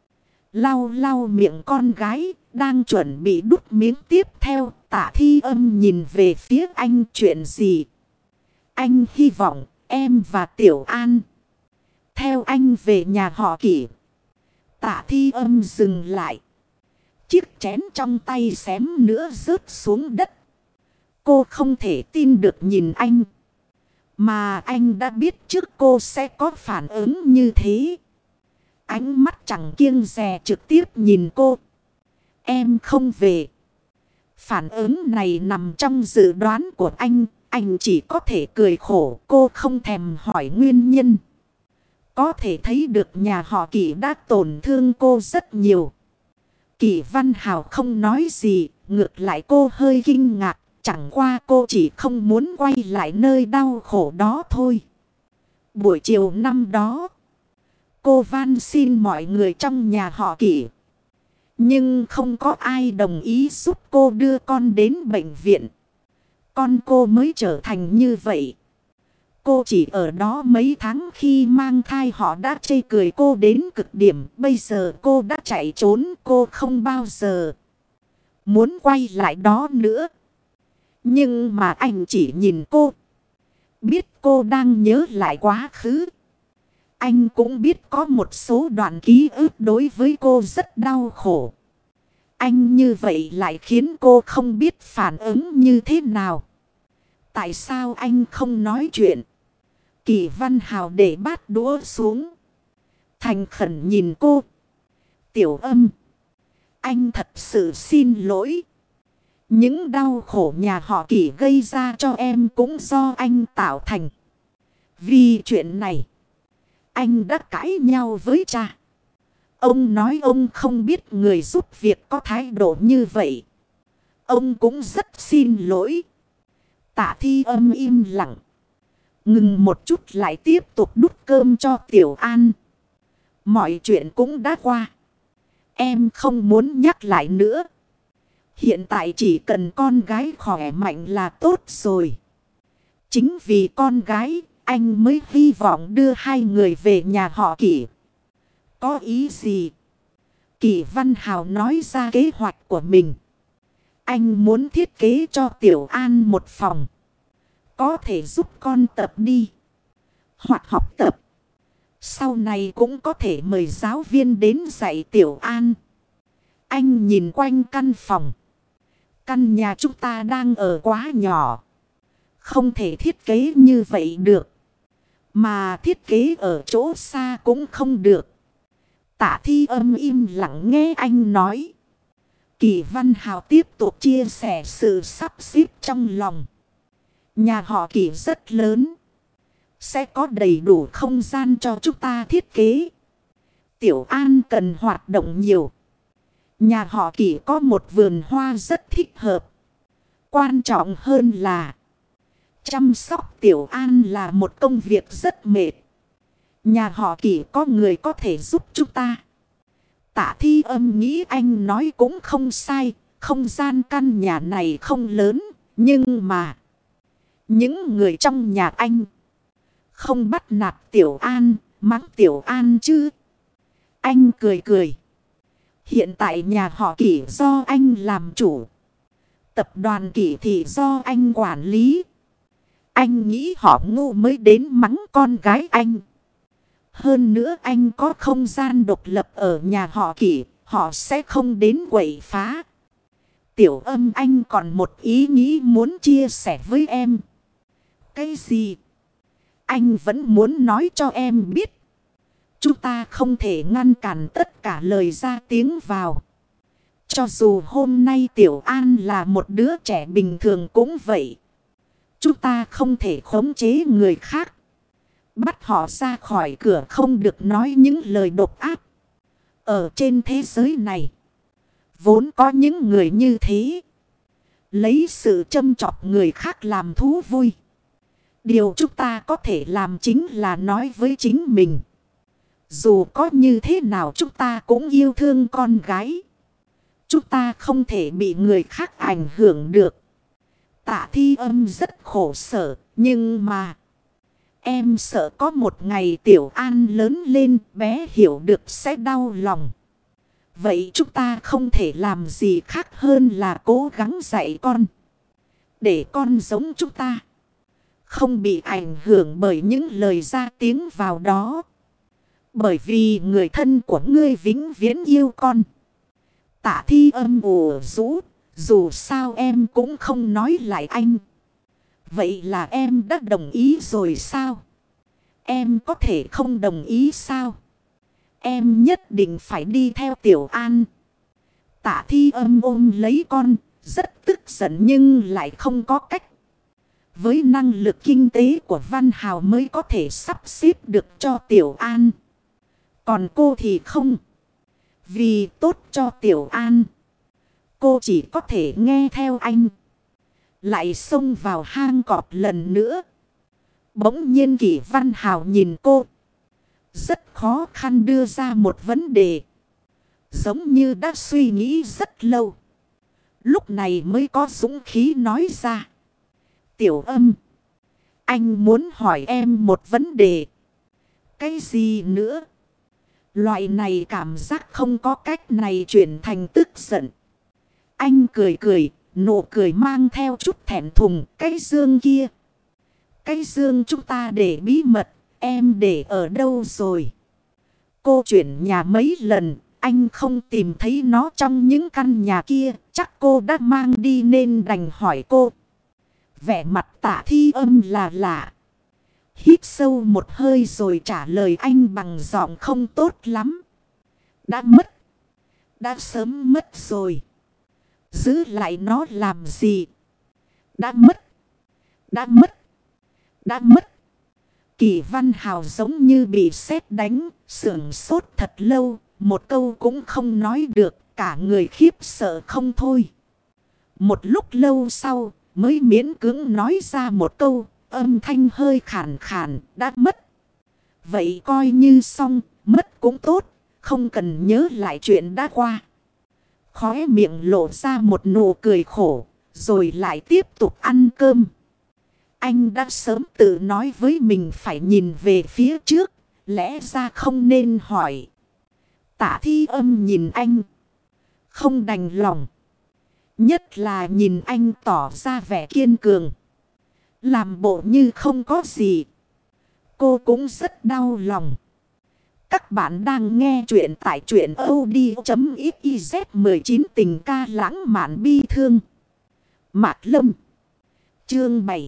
Lau miệng con gái, đang chuẩn bị đút miếng tiếp theo. Tạ Thi Âm nhìn về phía anh, chuyện gì? Anh hy vọng em và Tiểu An theo anh về nhà họ Kỷ. Tạ Thi Âm dừng lại. Chiếc chén trong tay xém nữa rớt xuống đất. Cô không thể tin được nhìn anh. Mà anh đã biết trước cô sẽ có phản ứng như thế. Ánh mắt chẳng kiêng dè trực tiếp nhìn cô. Em không về. Phản ứng này nằm trong dự đoán của anh. Anh chỉ có thể cười khổ. Cô không thèm hỏi nguyên nhân. Có thể thấy được nhà họ Kỷ đã tổn thương cô rất nhiều. Kỷ Văn Hào không nói gì. Ngược lại cô hơi kinh ngạc. Chẳng qua cô chỉ không muốn quay lại nơi đau khổ đó thôi. Buổi chiều năm đó, cô van xin mọi người trong nhà họ Kỷ. Nhưng không có ai đồng ý giúp cô đưa con đến bệnh viện. Con cô mới trở thành như vậy. Cô chỉ ở đó mấy tháng, khi mang thai họ đã chê cười cô đến cực điểm. Bây giờ cô đã chạy trốn, cô không bao giờ muốn quay lại đó nữa. Nhưng mà anh chỉ nhìn cô. Biết cô đang nhớ lại quá khứ. Anh cũng biết có một số đoạn ký ức đối với cô rất đau khổ. Anh như vậy lại khiến cô không biết phản ứng như thế nào. Tại sao anh không nói chuyện? Kỷ Văn Hào để bát đũa xuống. Thành khẩn nhìn cô. Tiểu Âm, anh thật sự xin lỗi. Những đau khổ nhà họ Kỷ gây ra cho em cũng do anh tạo thành. Vì chuyện này, anh đã cãi nhau với cha. Ông nói ông không biết người giúp việc có thái độ như vậy. Ông cũng rất xin lỗi. Tạ Thi Âm im lặng. Ngừng một chút lại tiếp tục đút cơm cho Tiểu An. Mọi chuyện cũng đã qua. Em không muốn nhắc lại nữa. Hiện tại chỉ cần con gái khỏe mạnh là tốt rồi. Chính vì con gái, anh mới hy vọng đưa hai người về nhà họ Kỷ. Có ý gì? Kỷ Văn Hào nói ra kế hoạch của mình. Anh muốn thiết kế cho Tiểu An một phòng. Có thể giúp con tập đi. Hoặc học tập. Sau này cũng có thể mời giáo viên đến dạy Tiểu An. Anh nhìn quanh căn phòng. Căn nhà chúng ta đang ở quá nhỏ. Không thể thiết kế như vậy được. Mà thiết kế ở chỗ xa cũng không được. Tạ Thi Âm im lặng nghe anh nói. Kỷ Văn Hào tiếp tục chia sẻ sự sắp xếp trong lòng. Nhà họ Kỷ rất lớn. Sẽ có đầy đủ không gian cho chúng ta thiết kế. Tiểu An cần hoạt động nhiều. Nhà họ Kỷ có một vườn hoa rất thích hợp. Quan trọng hơn là chăm sóc Tiểu An là một công việc rất mệt. Nhà họ Kỷ có người có thể giúp chúng ta. Tạ Thi Âm nghĩ anh nói cũng không sai. Không gian căn nhà này không lớn. Nhưng mà những người trong nhà anh không bắt nạt Tiểu An, mắng Tiểu An chứ. Anh cười cười. Hiện tại nhà họ Kỷ do anh làm chủ. Tập đoàn Kỷ thì do anh quản lý. Anh nghĩ họ ngu mới đến mắng con gái anh. Hơn nữa anh có không gian độc lập ở nhà họ Kỷ. Họ sẽ không đến quậy phá. Tiểu Âm, anh còn một ý nghĩ muốn chia sẻ với em. Cái gì? Anh vẫn muốn nói cho em biết. Chúng ta không thể ngăn cản tất cả lời ra tiếng vào. Cho dù hôm nay Tiểu An là một đứa trẻ bình thường cũng vậy. Chúng ta không thể khống chế người khác. Bắt họ ra khỏi cửa, không được nói những lời độc ác. Ở trên thế giới này, vốn có những người như thế. Lấy sự châm chọc người khác làm thú vui. Điều chúng ta có thể làm chính là nói với chính mình. Dù có như thế nào chúng ta cũng yêu thương con gái. Chúng ta không thể bị người khác ảnh hưởng được. Tạ Thi Âm rất khổ sở. Nhưng mà em sợ có một ngày Tiểu An lớn lên, bé hiểu được sẽ đau lòng. Vậy chúng ta không thể làm gì khác hơn là cố gắng dạy con. Để con giống chúng ta. Không bị ảnh hưởng bởi những lời ra tiếng vào đó. Bởi vì người thân của ngươi vĩnh viễn yêu con. Tạ Thi Âm ủ rũ. Dù sao em cũng không nói lại anh. Vậy là em đã đồng ý rồi sao? Em có thể không đồng ý sao? Em nhất định phải đi theo Tiểu An. Tạ Thi Âm ôm lấy con. Rất tức giận nhưng lại không có cách. Với năng lực kinh tế của Văn Hào mới có thể sắp xếp được cho Tiểu An. Còn cô thì không. Vì tốt cho Tiểu An, cô chỉ có thể nghe theo anh. Lại xông vào hang cọp lần nữa. Bỗng nhiên Kỷ Văn Hào nhìn cô. Rất khó khăn đưa ra một vấn đề. Giống như đã suy nghĩ rất lâu. Lúc này mới có dũng khí nói ra. Tiểu Âm, anh muốn hỏi em một vấn đề. Cái gì nữa? Loại này cảm giác không có cách này chuyển thành tức giận. Anh cười cười, nụ cười mang theo chút thẹn thùng. Cái dương kia, cái dương chúng ta để bí mật, em để ở đâu rồi? Cô chuyển nhà mấy lần, anh không tìm thấy nó trong những căn nhà kia, chắc cô đã mang đi nên đành hỏi cô. Vẻ mặt Tạ Thi Âm là lạ. Hít sâu một hơi rồi trả lời anh bằng giọng không tốt lắm. Đã mất. Đã sớm mất rồi. Giữ lại nó làm gì? Đã mất. Đã mất. Đã mất. Kỷ Văn Hào giống như bị sét đánh, sửng sốt thật lâu, một câu cũng không nói được, cả người khiếp sợ không thôi. Một lúc lâu sau, mới miễn cưỡng nói ra một câu, âm thanh hơi khàn khàn, đã mất. Vậy coi như xong, mất cũng tốt, không cần nhớ lại chuyện đã qua. Khóe miệng lộ ra một nụ cười khổ, rồi lại tiếp tục ăn cơm. Anh đã sớm tự nói với mình phải nhìn về phía trước, lẽ ra không nên hỏi. Tạ Thi Âm nhìn anh, không đành lòng. Nhất là nhìn anh tỏ ra vẻ kiên cường, làm bộ như không có gì. Cô cũng rất đau lòng. Các bạn đang nghe chuyện tại truyện audio.xyz 19 tình ca lãng mạn bi thương. Mạc Lâm. Chương 7.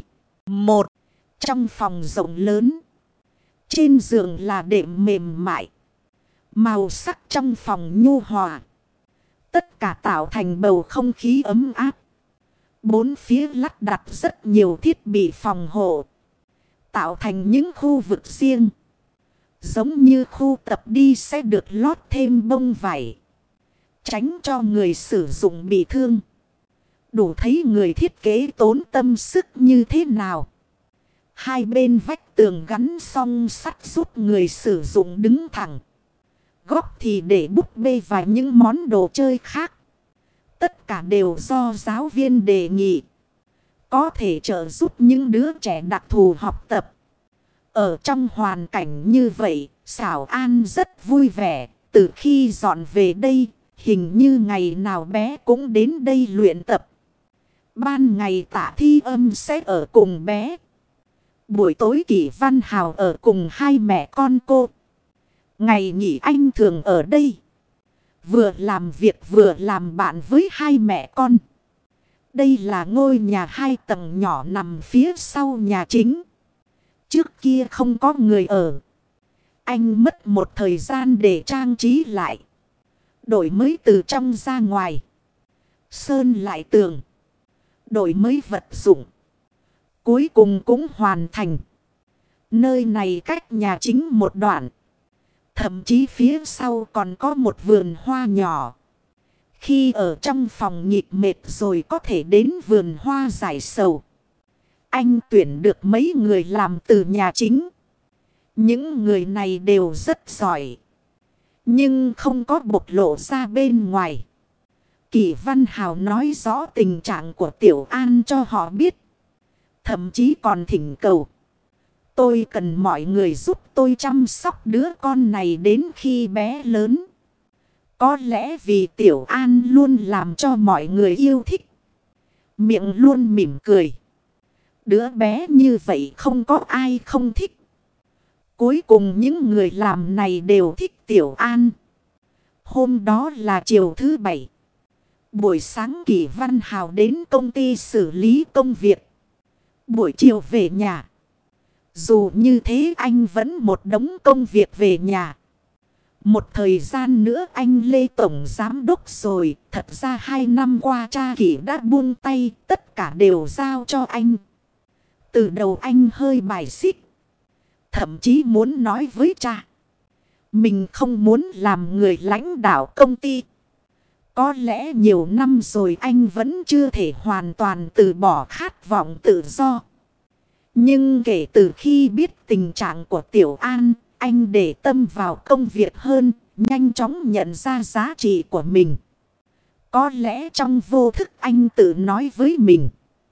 Trong phòng rộng lớn, trên giường là đệm mềm mại. Màu sắc trong phòng nhu hòa. Tất cả tạo thành bầu không khí ấm áp. Bốn phía lắp đặt rất nhiều thiết bị phòng hộ, tạo thành những khu vực riêng. Giống như khu tập đi sẽ được lót thêm bông vải, tránh cho người sử dụng bị thương. Đủ thấy người thiết kế tốn tâm sức như thế nào. Hai bên vách tường gắn song sắt giúp người sử dụng đứng thẳng. Góc thì để búp bê và những món đồ chơi khác. Tất cả đều do giáo viên đề nghị, có thể trợ giúp những đứa trẻ đặc thù học tập. Ở trong hoàn cảnh như vậy, Xảo An rất vui vẻ. Từ khi dọn về đây, hình như ngày nào bé cũng đến đây luyện tập. Ban ngày Tạ Thi Âm sẽ ở cùng bé. Buổi tối Kỷ Văn Hào ở cùng hai mẹ con cô. Ngày nghỉ anh thường ở đây, vừa làm việc vừa làm bạn với hai mẹ con. Đây là ngôi nhà 2 tầng nhỏ nằm phía sau nhà chính. Trước kia không có người ở. Anh mất một thời gian để trang trí lại, đổi mới từ trong ra ngoài, sơn lại tường, đổi mới vật dụng. Cuối cùng cũng hoàn thành. Nơi này cách nhà chính một đoạn. Thậm chí phía sau còn có một vườn hoa nhỏ. Khi ở trong phòng nhịp mệt rồi có thể đến vườn hoa giải sầu. Anh tuyển được mấy người làm từ nhà chính. Những người này đều rất giỏi, nhưng không có bộc lộ ra bên ngoài. Kỷ Văn Hào nói rõ tình trạng của Tiểu An cho họ biết. Thậm chí còn thỉnh cầu: tôi cần mọi người giúp tôi chăm sóc đứa con này đến khi bé lớn. Có lẽ vì Tiểu An luôn làm cho mọi người yêu thích, miệng luôn mỉm cười. Đứa bé như vậy không có ai không thích. Cuối cùng những người làm này đều thích Tiểu An. Hôm đó là chiều thứ Bảy. Buổi sáng Kỷ Văn Hào đến công ty xử lý công việc. Buổi chiều về nhà. Dù như thế anh vẫn một đống công việc về nhà. Một thời gian nữa anh Lê Tổng Giám Đốc rồi. Thật ra 2 năm qua cha Kỷ đã buông tay. Tất cả đều giao cho anh. Từ đầu anh hơi bài xích. Thậm chí muốn nói với cha, mình không muốn làm người lãnh đạo công ty. Có lẽ nhiều năm rồi anh vẫn chưa thể hoàn toàn từ bỏ khát vọng tự do. Nhưng kể từ khi biết tình trạng của Tiểu An, anh để tâm vào công việc hơn, nhanh chóng nhận ra giá trị của mình. Có lẽ trong vô thức anh tự nói với mình,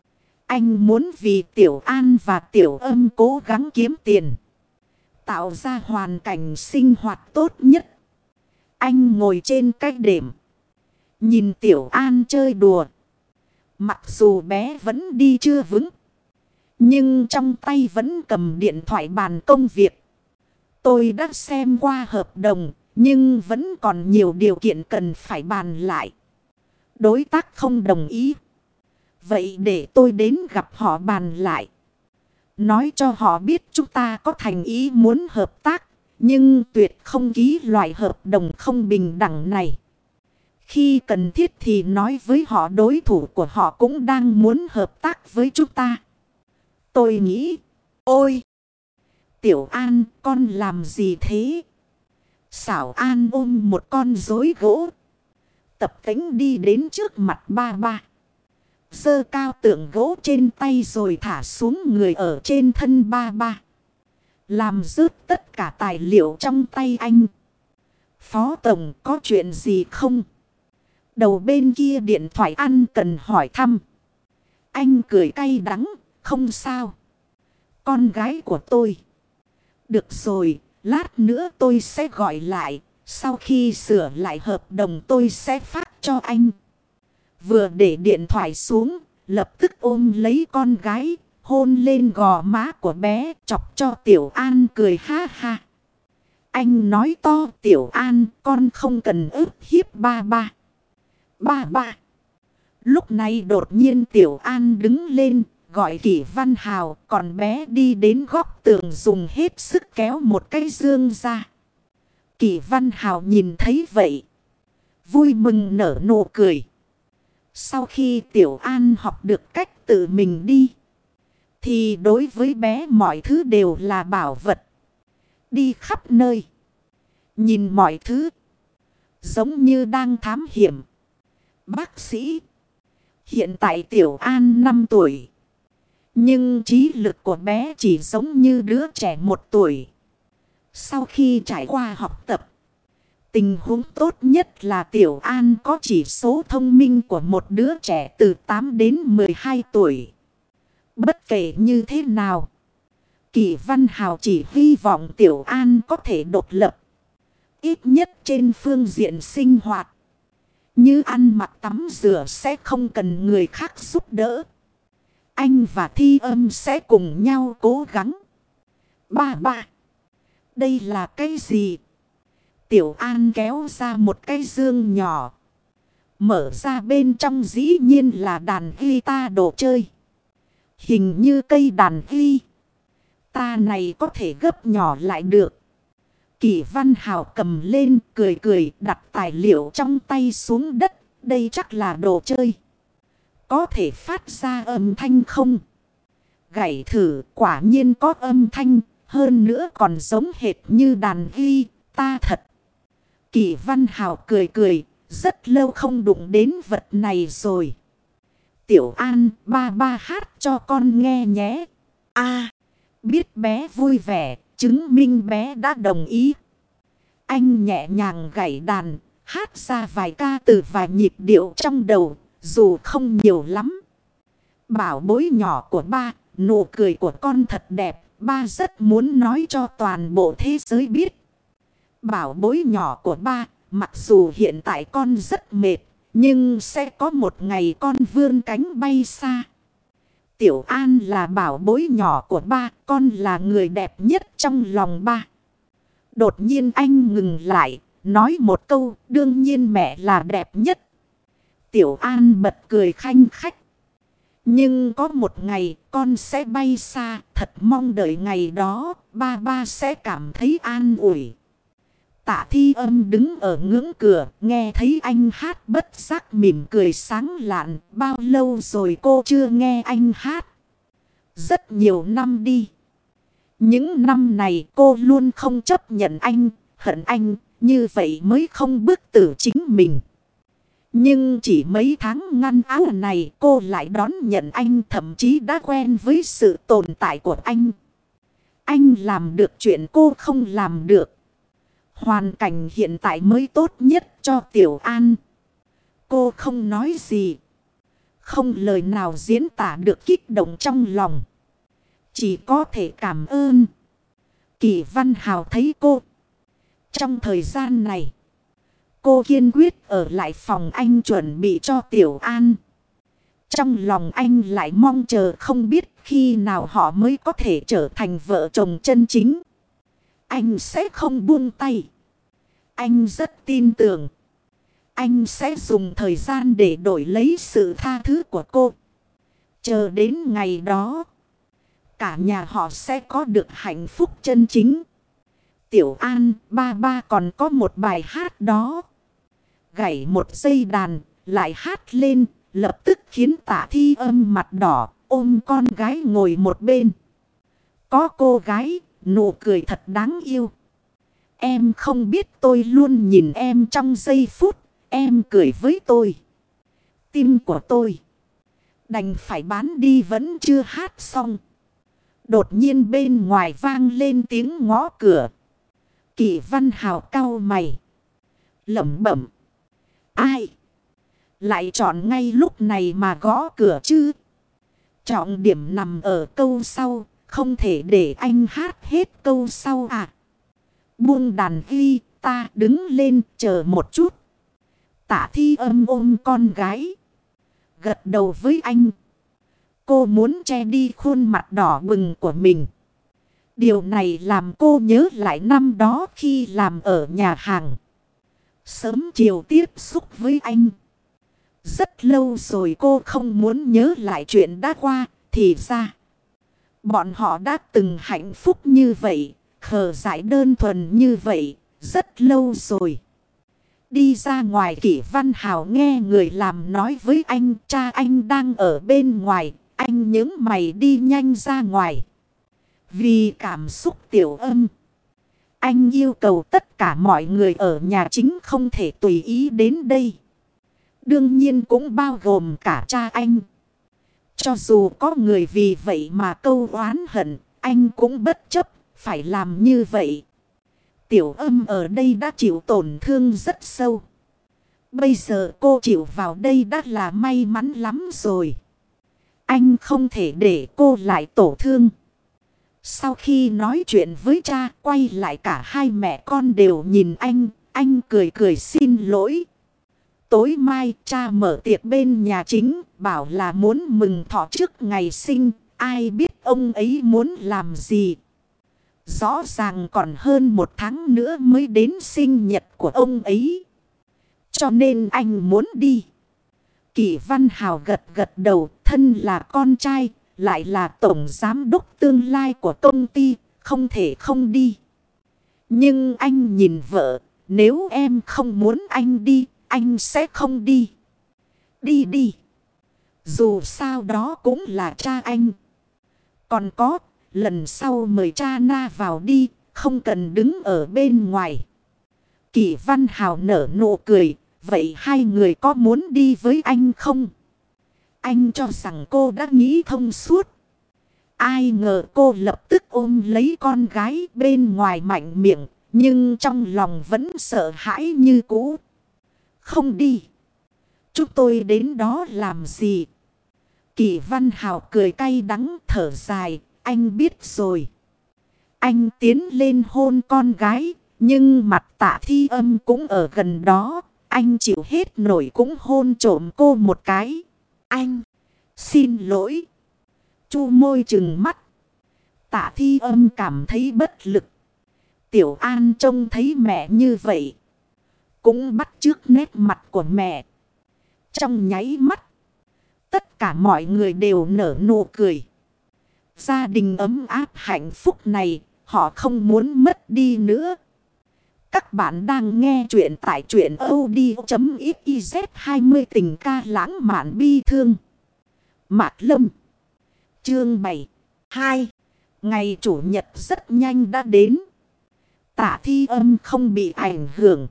anh muốn vì Tiểu An và Tiểu Âm cố gắng kiếm tiền, tạo ra hoàn cảnh sinh hoạt tốt nhất. Anh ngồi trên cái đệm, nhìn Tiểu An chơi đùa. Mặc dù bé vẫn đi chưa vững, nhưng trong tay vẫn cầm điện thoại bàn công việc. Tôi đã xem qua hợp đồng, Nhưng vẫn còn nhiều điều kiện cần phải bàn lại. Đối tác không đồng ý. Vậy để tôi đến gặp họ bàn lại. Nói cho họ biết chúng ta có thành ý muốn hợp tác. Nhưng tuyệt không ký loại hợp đồng không bình đẳng này. Khi cần thiết thì nói với họ đối thủ của họ cũng đang muốn hợp tác với chúng ta. Tôi nghĩ, ôi, Tiểu An con làm gì thế? Xảo An ôm một con rối gỗ. Tập tễnh đi đến trước mặt ba ba. Giơ cao tượng gỗ trên tay rồi thả xuống người ở trên thân ba ba. Làm rớt tất cả tài liệu trong tay anh. Phó Tổng có chuyện gì không? Đầu bên kia điện thoại An cần hỏi thăm. Anh cười cay đắng, không sao. Con gái của tôi. Được rồi, lát nữa tôi sẽ gọi lại. Sau khi sửa lại hợp đồng tôi sẽ phát cho anh. Vừa để điện thoại xuống, lập tức ôm lấy con gái, hôn lên gò má của bé, chọc cho Tiểu An cười ha ha. Anh nói to, Tiểu An, con không cần ức hiếp ba ba. Ba ba. Lúc này đột nhiên Tiểu An đứng lên, gọi Kỷ Văn Hào, còn bé đi đến góc tường dùng hết sức kéo một cái dương ra. Kỷ Văn Hào nhìn thấy vậy, vui mừng nở nụ cười. Sau khi Tiểu An học được cách tự mình đi, thì đối với bé mọi thứ đều là bảo vật. Đi khắp nơi, nhìn mọi thứ, giống như đang thám hiểm. Bác sĩ, hiện tại Tiểu An 5 tuổi. Nhưng trí lực của bé chỉ giống như đứa trẻ 1 tuổi. Sau khi trải qua học tập, tình huống tốt nhất là Tiểu An có chỉ số thông minh của một đứa trẻ từ 8 đến 12 tuổi. Bất kể như thế nào, Kỷ Văn Hào chỉ hy vọng Tiểu An có thể độc lập. Ít nhất trên phương diện sinh hoạt. Như ăn mặc tắm rửa sẽ không cần người khác giúp đỡ. Anh và Thi Âm sẽ cùng nhau cố gắng. Ba ba. Đây là cái gì? Tiểu An kéo ra một cái dương nhỏ. Mở ra bên trong dĩ nhiên là đàn guitar đồ chơi. Hình như cây đàn guitar này có thể gấp nhỏ lại được. Kỷ Văn Hào cầm lên cười cười đặt tài liệu trong tay xuống đất. Đây chắc là đồ chơi. Có thể phát ra âm thanh không? Gảy thử quả nhiên có âm thanh. Hơn nữa còn giống hệt như đàn guitar thật. Kỷ Văn Hào cười cười. Rất lâu không đụng đến vật này rồi. Tiểu An, ba ba hát cho con nghe nhé. À, biết bé vui vẻ, chứng minh bé đã đồng ý. Anh nhẹ nhàng gảy đàn, hát ra vài ca từ vài nhịp điệu trong đầu, dù không nhiều lắm. Bảo bối nhỏ của ba, nụ cười của con thật đẹp, ba rất muốn nói cho toàn bộ thế giới biết. Bảo bối nhỏ của ba, mặc dù hiện tại con rất mệt, nhưng sẽ có một ngày con vươn cánh bay xa. Tiểu An là bảo bối nhỏ của ba, con là người đẹp nhất trong lòng ba. Đột nhiên anh ngừng lại, nói một câu, đương nhiên mẹ là đẹp nhất. Tiểu An bật cười khanh khách. Nhưng có một ngày con sẽ bay xa, thật mong đợi ngày đó, ba ba sẽ cảm thấy an ủi. Tạ Thi Âm đứng ở ngưỡng cửa, nghe thấy anh hát bất giác mỉm cười sáng lạn. Bao lâu rồi cô chưa nghe anh hát? Rất nhiều năm đi. Những năm này cô luôn không chấp nhận anh, hận anh, như vậy mới không bức tử chính mình. Nhưng chỉ mấy tháng ngăn áo này cô lại đón nhận anh, thậm chí đã quen với sự tồn tại của anh. Anh làm được chuyện cô không làm được. Hoàn cảnh hiện tại mới tốt nhất cho Tiểu An. Cô không nói gì. Không lời nào diễn tả được kích động trong lòng. Chỉ có thể cảm ơn. Kỷ Văn Hào thấy cô. Trong thời gian này, cô kiên quyết ở lại phòng anh chuẩn bị cho Tiểu An. Trong lòng anh lại mong chờ không biết khi nào họ mới có thể trở thành vợ chồng chân chính. Anh sẽ không buông tay. Anh rất tin tưởng. Anh sẽ dùng thời gian để đổi lấy sự tha thứ của cô. Chờ đến ngày đó, cả nhà họ sẽ có được hạnh phúc chân chính. Tiểu An, ba ba còn có một bài hát đó. Gảy một dây đàn, lại hát lên, lập tức khiến Tạ Thi Âm mặt đỏ, ôm con gái ngồi một bên. Có cô gái, nụ cười thật đáng yêu. Em không biết tôi luôn nhìn em trong giây phút, em cười với tôi. Tim của tôi đành phải bán đi vẫn chưa hát xong. Đột nhiên bên ngoài vang lên tiếng ngõ cửa. Kỷ Văn Hào cau mày, lẩm bẩm. Ai lại chọn ngay lúc này mà gõ cửa chứ? Trọng điểm nằm ở câu sau. Không thể để anh hát hết câu sau à? Buông đàn ghi, ta đứng lên chờ một chút. Tạ Thi Âm ôm con gái, gật đầu với anh. Cô muốn che đi khuôn mặt đỏ bừng của mình. Điều này làm cô nhớ lại năm đó khi làm ở nhà hàng. Sớm chiều tiếp xúc với anh. Rất lâu rồi cô không muốn nhớ lại chuyện đã qua. Thì ra bọn họ đã từng hạnh phúc như vậy, khờ dại đơn thuần như vậy, rất lâu rồi. Đi ra ngoài, Kỷ Văn Hào nghe người làm nói với anh, cha anh đang ở bên ngoài, anh những mày đi nhanh ra ngoài. Vì cảm xúc Tiểu Âm, anh yêu cầu tất cả mọi người ở nhà chính không thể tùy ý đến đây. Đương nhiên cũng bao gồm cả cha anh. Cho dù có người vì vậy mà câu oán hận, anh cũng bất chấp, phải làm như vậy. Tiểu Âm ở đây đã chịu tổn thương rất sâu. Bây giờ cô chịu vào đây đã là may mắn lắm rồi. Anh không thể để cô lại tổn thương. Sau khi nói chuyện với cha, quay lại cả hai mẹ con đều nhìn anh cười cười xin lỗi. Tối mai cha mở tiệc bên nhà chính, bảo là muốn mừng thọ trước ngày sinh, ai biết ông ấy muốn làm gì. Rõ ràng còn hơn một tháng nữa mới đến sinh nhật của ông ấy. Cho nên anh muốn đi. Kỷ Văn Hào gật gật đầu, thân là con trai, lại là tổng giám đốc tương lai của công ty, không thể không đi. Nhưng anh nhìn vợ, nếu em không muốn anh đi, anh sẽ không đi. Đi đi. Dù sao đó cũng là cha anh. Còn có, lần sau mời cha Na vào đi, không cần đứng ở bên ngoài. Kỷ Văn Hào nở nụ cười, vậy hai người có muốn đi với anh không? Anh cho rằng cô đã nghĩ thông suốt. Ai ngờ cô lập tức ôm lấy con gái, bên ngoài mạnh miệng, nhưng trong lòng vẫn sợ hãi như cũ. Không đi. Chúng tôi đến đó làm gì? Kỷ Văn Hào cười cay đắng thở dài. Anh biết rồi. Anh tiến lên hôn con gái. Nhưng mặt Tạ Thi Âm cũng ở gần đó. Anh chịu hết nổi cũng hôn trộm cô một cái. Anh xin lỗi. Chu môi trừng mắt. Tạ Thi Âm cảm thấy bất lực. Tiểu An trông thấy mẹ như vậy, cũng bắt chước nét mặt của mẹ. Trong nháy mắt, tất cả mọi người đều nở nụ cười. Gia đình ấm áp hạnh phúc này, họ không muốn mất đi nữa. Các bạn đang nghe chuyện tại truyện audio.xyz 20 tình ca lãng mạn bi thương. Mạc Lâm. Chương 7. 2. Ngày chủ nhật rất nhanh đã đến. Tạ Thi Âm không bị ảnh hưởng.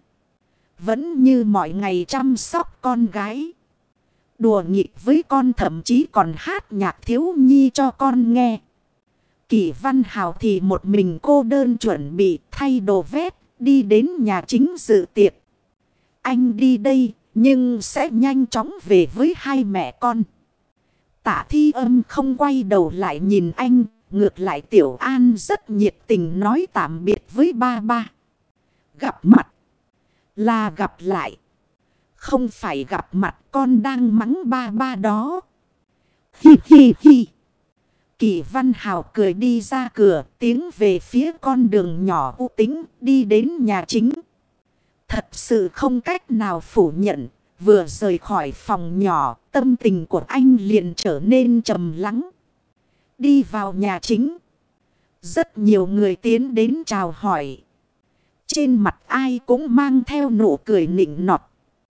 Vẫn như mọi ngày chăm sóc con gái. Đùa nghịch với con, thậm chí còn hát nhạc thiếu nhi cho con nghe. Kỷ Văn Hào thì một mình cô đơn chuẩn bị thay đồ vest, đi đến nhà chính dự tiệc. Anh đi đây, nhưng sẽ nhanh chóng về với hai mẹ con. Tạ Thi Âm không quay đầu lại nhìn anh, ngược lại Tiểu An rất nhiệt tình nói tạm biệt với ba ba. Gặp mặt là gặp lại. Không phải gặp mặt con đang mắng ba ba đó. Hi hi hi. Kỷ Văn Hào cười đi ra cửa, tiến về phía con đường nhỏ u tĩnh, đi đến nhà chính. Thật sự không cách nào phủ nhận. Vừa rời khỏi phòng nhỏ, tâm tình của anh liền trở nên trầm lắng. Đi vào nhà chính. Rất nhiều người tiến đến chào hỏi. Trên mặt ai cũng mang theo nụ cười nịnh nọt.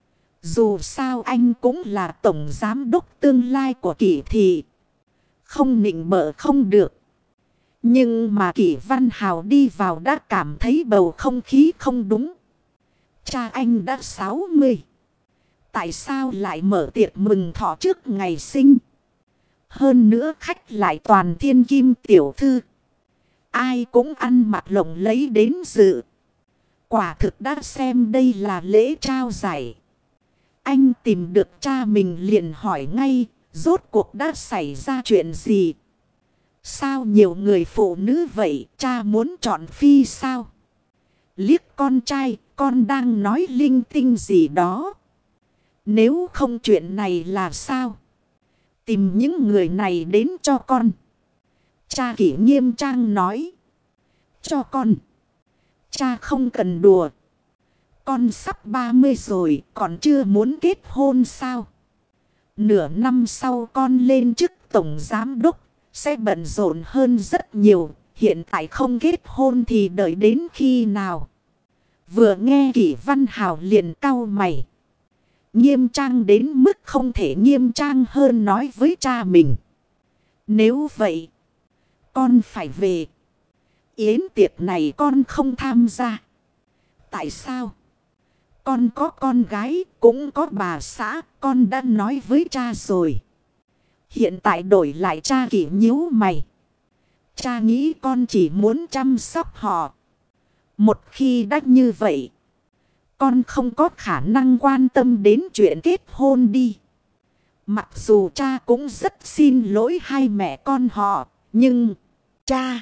Dù sao anh cũng là tổng giám đốc tương lai của Kỷ thị. Không nịnh bợ không được. Nhưng mà Kỷ Văn Hào đi vào đã cảm thấy bầu không khí không đúng. Cha anh đã 60. Tại sao lại mở tiệc mừng thọ trước ngày sinh? Hơn nữa khách lại toàn thiên kim tiểu thư. Ai cũng ăn mặc lộng lẫy đến dự. Quả thực đã xem đây là lễ trao giải. Anh tìm được cha mình liền hỏi ngay. Rốt cuộc đã xảy ra chuyện gì? Sao nhiều người phụ nữ vậy? Cha muốn chọn phi sao? Liếc con trai, con đang nói linh tinh gì đó. Nếu không chuyện này là sao? Tìm những người này đến cho con. Cha Kỷ nghiêm trang nói. Cho con. Cha không cần đùa. Con sắp 30 rồi, còn chưa muốn kết hôn sao? Nửa năm sau con lên chức tổng giám đốc, sẽ bận rộn hơn rất nhiều. Hiện tại không kết hôn thì đợi đến khi nào? Vừa nghe Kỷ Văn Hào liền cau mày. Nghiêm trang đến mức không thể nghiêm trang hơn nói với cha mình. Nếu vậy, con phải về. Yến tiệc này con không tham gia. Tại sao? Con có con gái, cũng có bà xã, con đã nói với cha rồi. Hiện tại đổi lại cha Kỷ nhíu mày. Cha nghĩ con chỉ muốn chăm sóc họ. Một khi đã như vậy, con không có khả năng quan tâm đến chuyện kết hôn đi. Mặc dù cha cũng rất xin lỗi hai mẹ con họ, nhưng cha,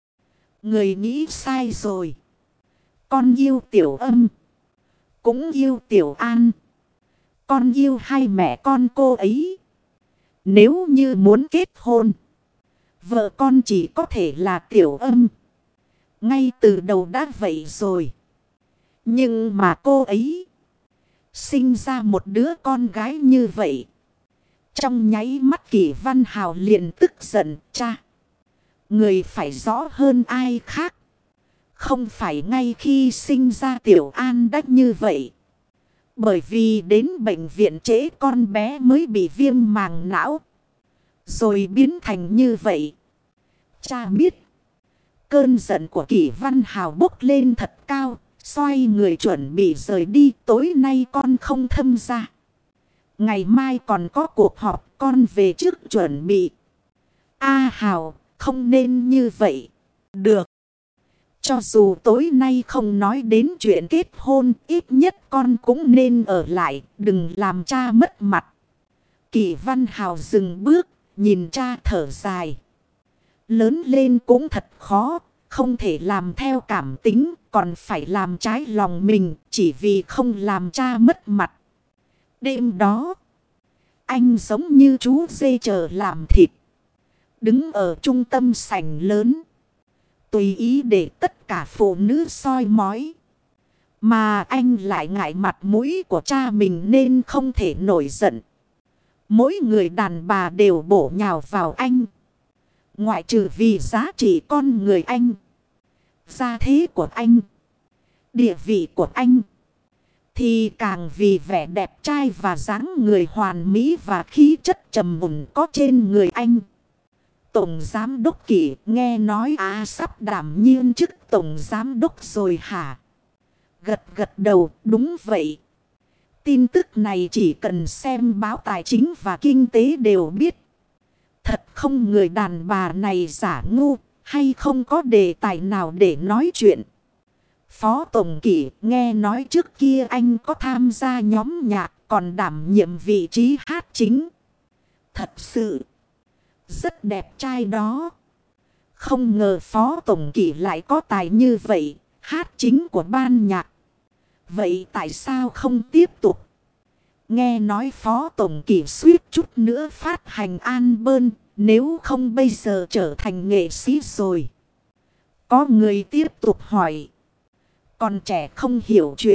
người nghĩ sai rồi. Con yêu Tiểu Âm, cũng yêu Tiểu An. Con yêu hai mẹ con cô ấy. Nếu như muốn kết hôn, vợ con chỉ có thể là Tiểu Âm. Ngay từ đầu đã vậy rồi. Nhưng mà cô ấy sinh ra một đứa con gái như vậy. Trong nháy mắt Kỷ Văn Hào liền tức giận. Cha, người phải rõ hơn ai khác. Không phải ngay khi sinh ra Tiểu An đã như vậy. Bởi vì đến bệnh viện trễ con bé mới bị viêm màng não. Rồi biến thành như vậy. Cha biết. Cơn giận của Kỷ Văn Hào bốc lên thật cao. Xoay người chuẩn bị rời đi. Tối nay con không thâm ra. Ngày mai còn có cuộc họp, con về trước chuẩn bị. A Hào, không nên như vậy. Được. Cho dù tối nay không nói đến chuyện kết hôn, ít nhất con cũng nên ở lại, đừng làm cha mất mặt. Kỷ Văn Hào dừng bước, nhìn cha thở dài. Lớn lên cũng thật khó, không thể làm theo cảm tính, còn phải làm trái lòng mình, chỉ vì không làm cha mất mặt. Đêm đó, anh giống như chú dê chờ làm thịt. Đứng ở trung tâm sảnh lớn. Tùy ý để tất cả phụ nữ soi mói. Mà anh lại ngại mặt mũi của cha mình nên không thể nổi giận. Mỗi người đàn bà đều bổ nhào vào anh. Ngoại trừ vì giá trị con người anh. Gia thế của anh. Địa vị của anh. Thì càng vì vẻ đẹp trai và dáng người hoàn mỹ và khí chất trầm mùn có trên người anh. Tổng giám đốc Kỷ nghe nói sắp đảm nhiệm chức tổng giám đốc rồi hả? Gật gật đầu, đúng vậy. Tin tức này chỉ cần xem báo tài chính và kinh tế đều biết. Thật không, người đàn bà này giả ngu hay không có đề tài nào để nói chuyện. Phó Tổng Kỷ nghe nói trước kia anh có tham gia nhóm nhạc còn đảm nhiệm vị trí hát chính. Thật sự rất đẹp trai đó. Không ngờ Phó Tổng Kỷ lại có tài như vậy, hát chính của ban nhạc. Vậy tại sao không tiếp tục? Nghe nói Phó Tổng Kỷ suýt chút nữa phát hành album, nếu không bây giờ trở thành nghệ sĩ rồi. Có người tiếp tục hỏi. Còn trẻ không hiểu chuyện,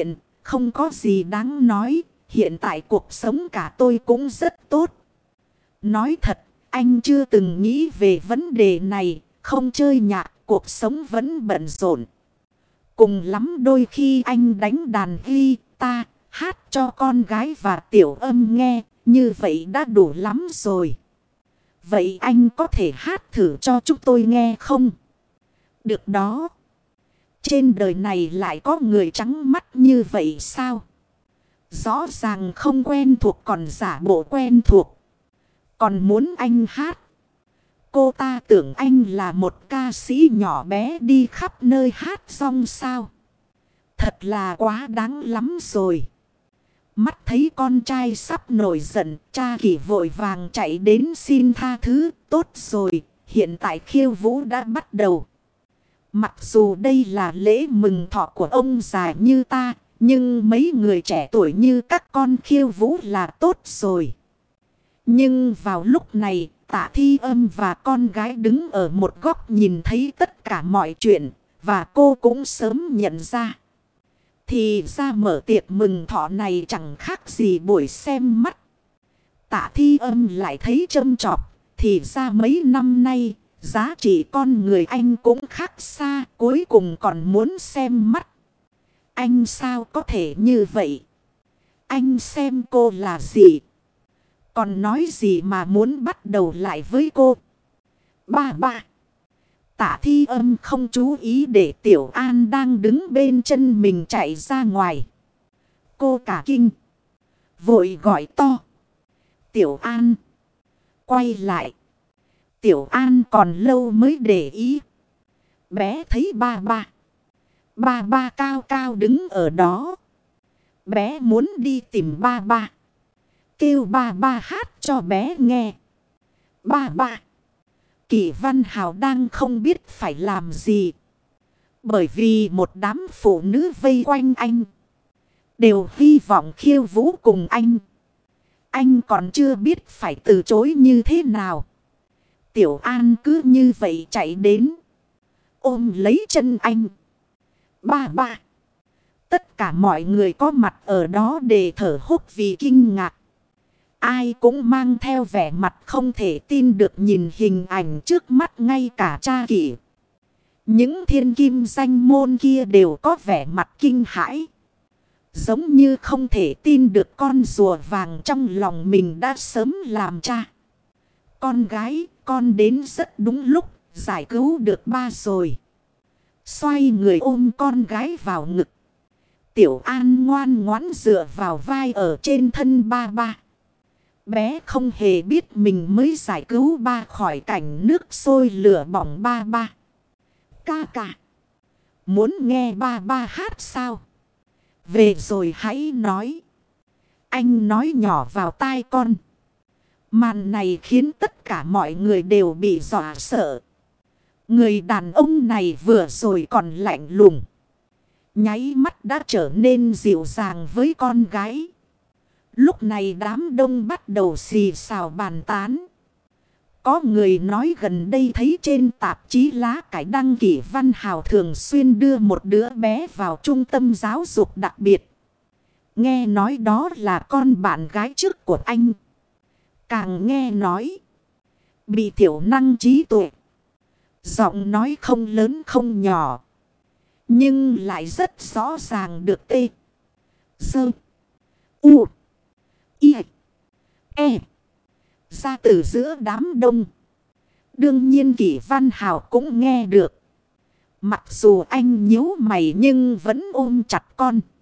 không có gì đáng nói. Hiện tại cuộc sống cả tôi cũng rất tốt. Nói thật, anh chưa từng nghĩ về vấn đề này. Không chơi nhạc, cuộc sống vẫn bận rộn. Cùng lắm đôi khi anh đánh đàn guitar, hát cho con gái và Tiểu Âm nghe. Như vậy đã đủ lắm rồi. Vậy anh có thể hát thử cho chúng tôi nghe không? Được đó. Trên đời này lại có người trắng mắt như vậy sao? Rõ ràng không quen thuộc còn giả bộ quen thuộc. Còn muốn anh hát. Cô ta tưởng anh là một ca sĩ nhỏ bé đi khắp nơi hát xong sao? Thật là quá đáng lắm rồi. Mắt thấy con trai sắp nổi giận, cha Kỷ vội vàng chạy đến xin tha thứ. Tốt rồi, hiện tại khiêu vũ đã bắt đầu. Mặc dù đây là lễ mừng thọ của ông già như ta, nhưng mấy người trẻ tuổi như các con khiêu vũ là tốt rồi. Nhưng vào lúc này, Tạ Thi Âm và con gái đứng ở một góc nhìn thấy tất cả mọi chuyện, và cô cũng sớm nhận ra. Thì ra mở tiệc mừng thọ này chẳng khác gì buổi xem mắt. Tạ Thi Âm lại thấy châm chọc, thì ra mấy năm nay, giá trị con người anh cũng khác xa, cuối cùng còn muốn xem mắt. Anh sao có thể như vậy? Anh xem cô là gì? Còn nói gì mà muốn bắt đầu lại với cô? Ba. Tạ Thi Âm không chú ý để Tiểu An đang đứng bên chân mình chạy ra ngoài. Cô cả kinh. Vội gọi to. Tiểu An. Quay lại. Tiểu An còn lâu mới để ý. Bé thấy ba. Ba cao cao đứng ở đó. Bé muốn đi tìm ba. Kêu ba hát cho bé nghe. Ba. Kỷ Văn Hào đang không biết phải làm gì. Bởi vì một đám phụ nữ vây quanh anh. Đều hy vọng khiêu vũ cùng anh. Anh còn chưa biết phải từ chối như thế nào. Tiểu An cứ như vậy chạy đến. Ôm lấy chân anh. Ba. Tất cả mọi người có mặt ở đó đều thở hốc vì kinh ngạc. Ai cũng mang theo vẻ mặt không thể tin được nhìn hình ảnh trước mắt, ngay cả cha Kỷ. Những thiên kim danh môn kia đều có vẻ mặt kinh hãi. Giống như không thể tin được con rùa vàng trong lòng mình đã sớm làm cha. Con gái, con đến rất đúng lúc, giải cứu được ba rồi. Xoay người ôm con gái vào ngực. Tiểu An ngoan ngoãn dựa vào vai ở trên thân ba. Bé không hề biết mình mới giải cứu ba khỏi cảnh nước sôi lửa bỏng ba. Ca. Muốn nghe ba hát sao? Về rồi hãy nói. Anh nói nhỏ vào tai con. Màn này khiến tất cả mọi người đều bị dọa sợ. Người đàn ông này vừa rồi còn lạnh lùng. Nháy mắt đã trở nên dịu dàng với con gái. Lúc này đám đông bắt đầu xì xào bàn tán. Có người nói gần đây thấy trên tạp chí lá cải đăng Kỷ Văn Hào thường xuyên đưa một đứa bé vào trung tâm giáo dục đặc biệt. Nghe nói đó là con bạn gái trước của anh. Càng nghe nói bị thiểu năng trí tuệ. Giọng nói không lớn không nhỏ. Nhưng lại rất rõ ràng được tê. Sơ. U. I. E. Ra từ giữa đám đông. Đương nhiên Kỷ Văn Hào cũng nghe được. Mặc dù anh nhíu mày nhưng vẫn ôm chặt con.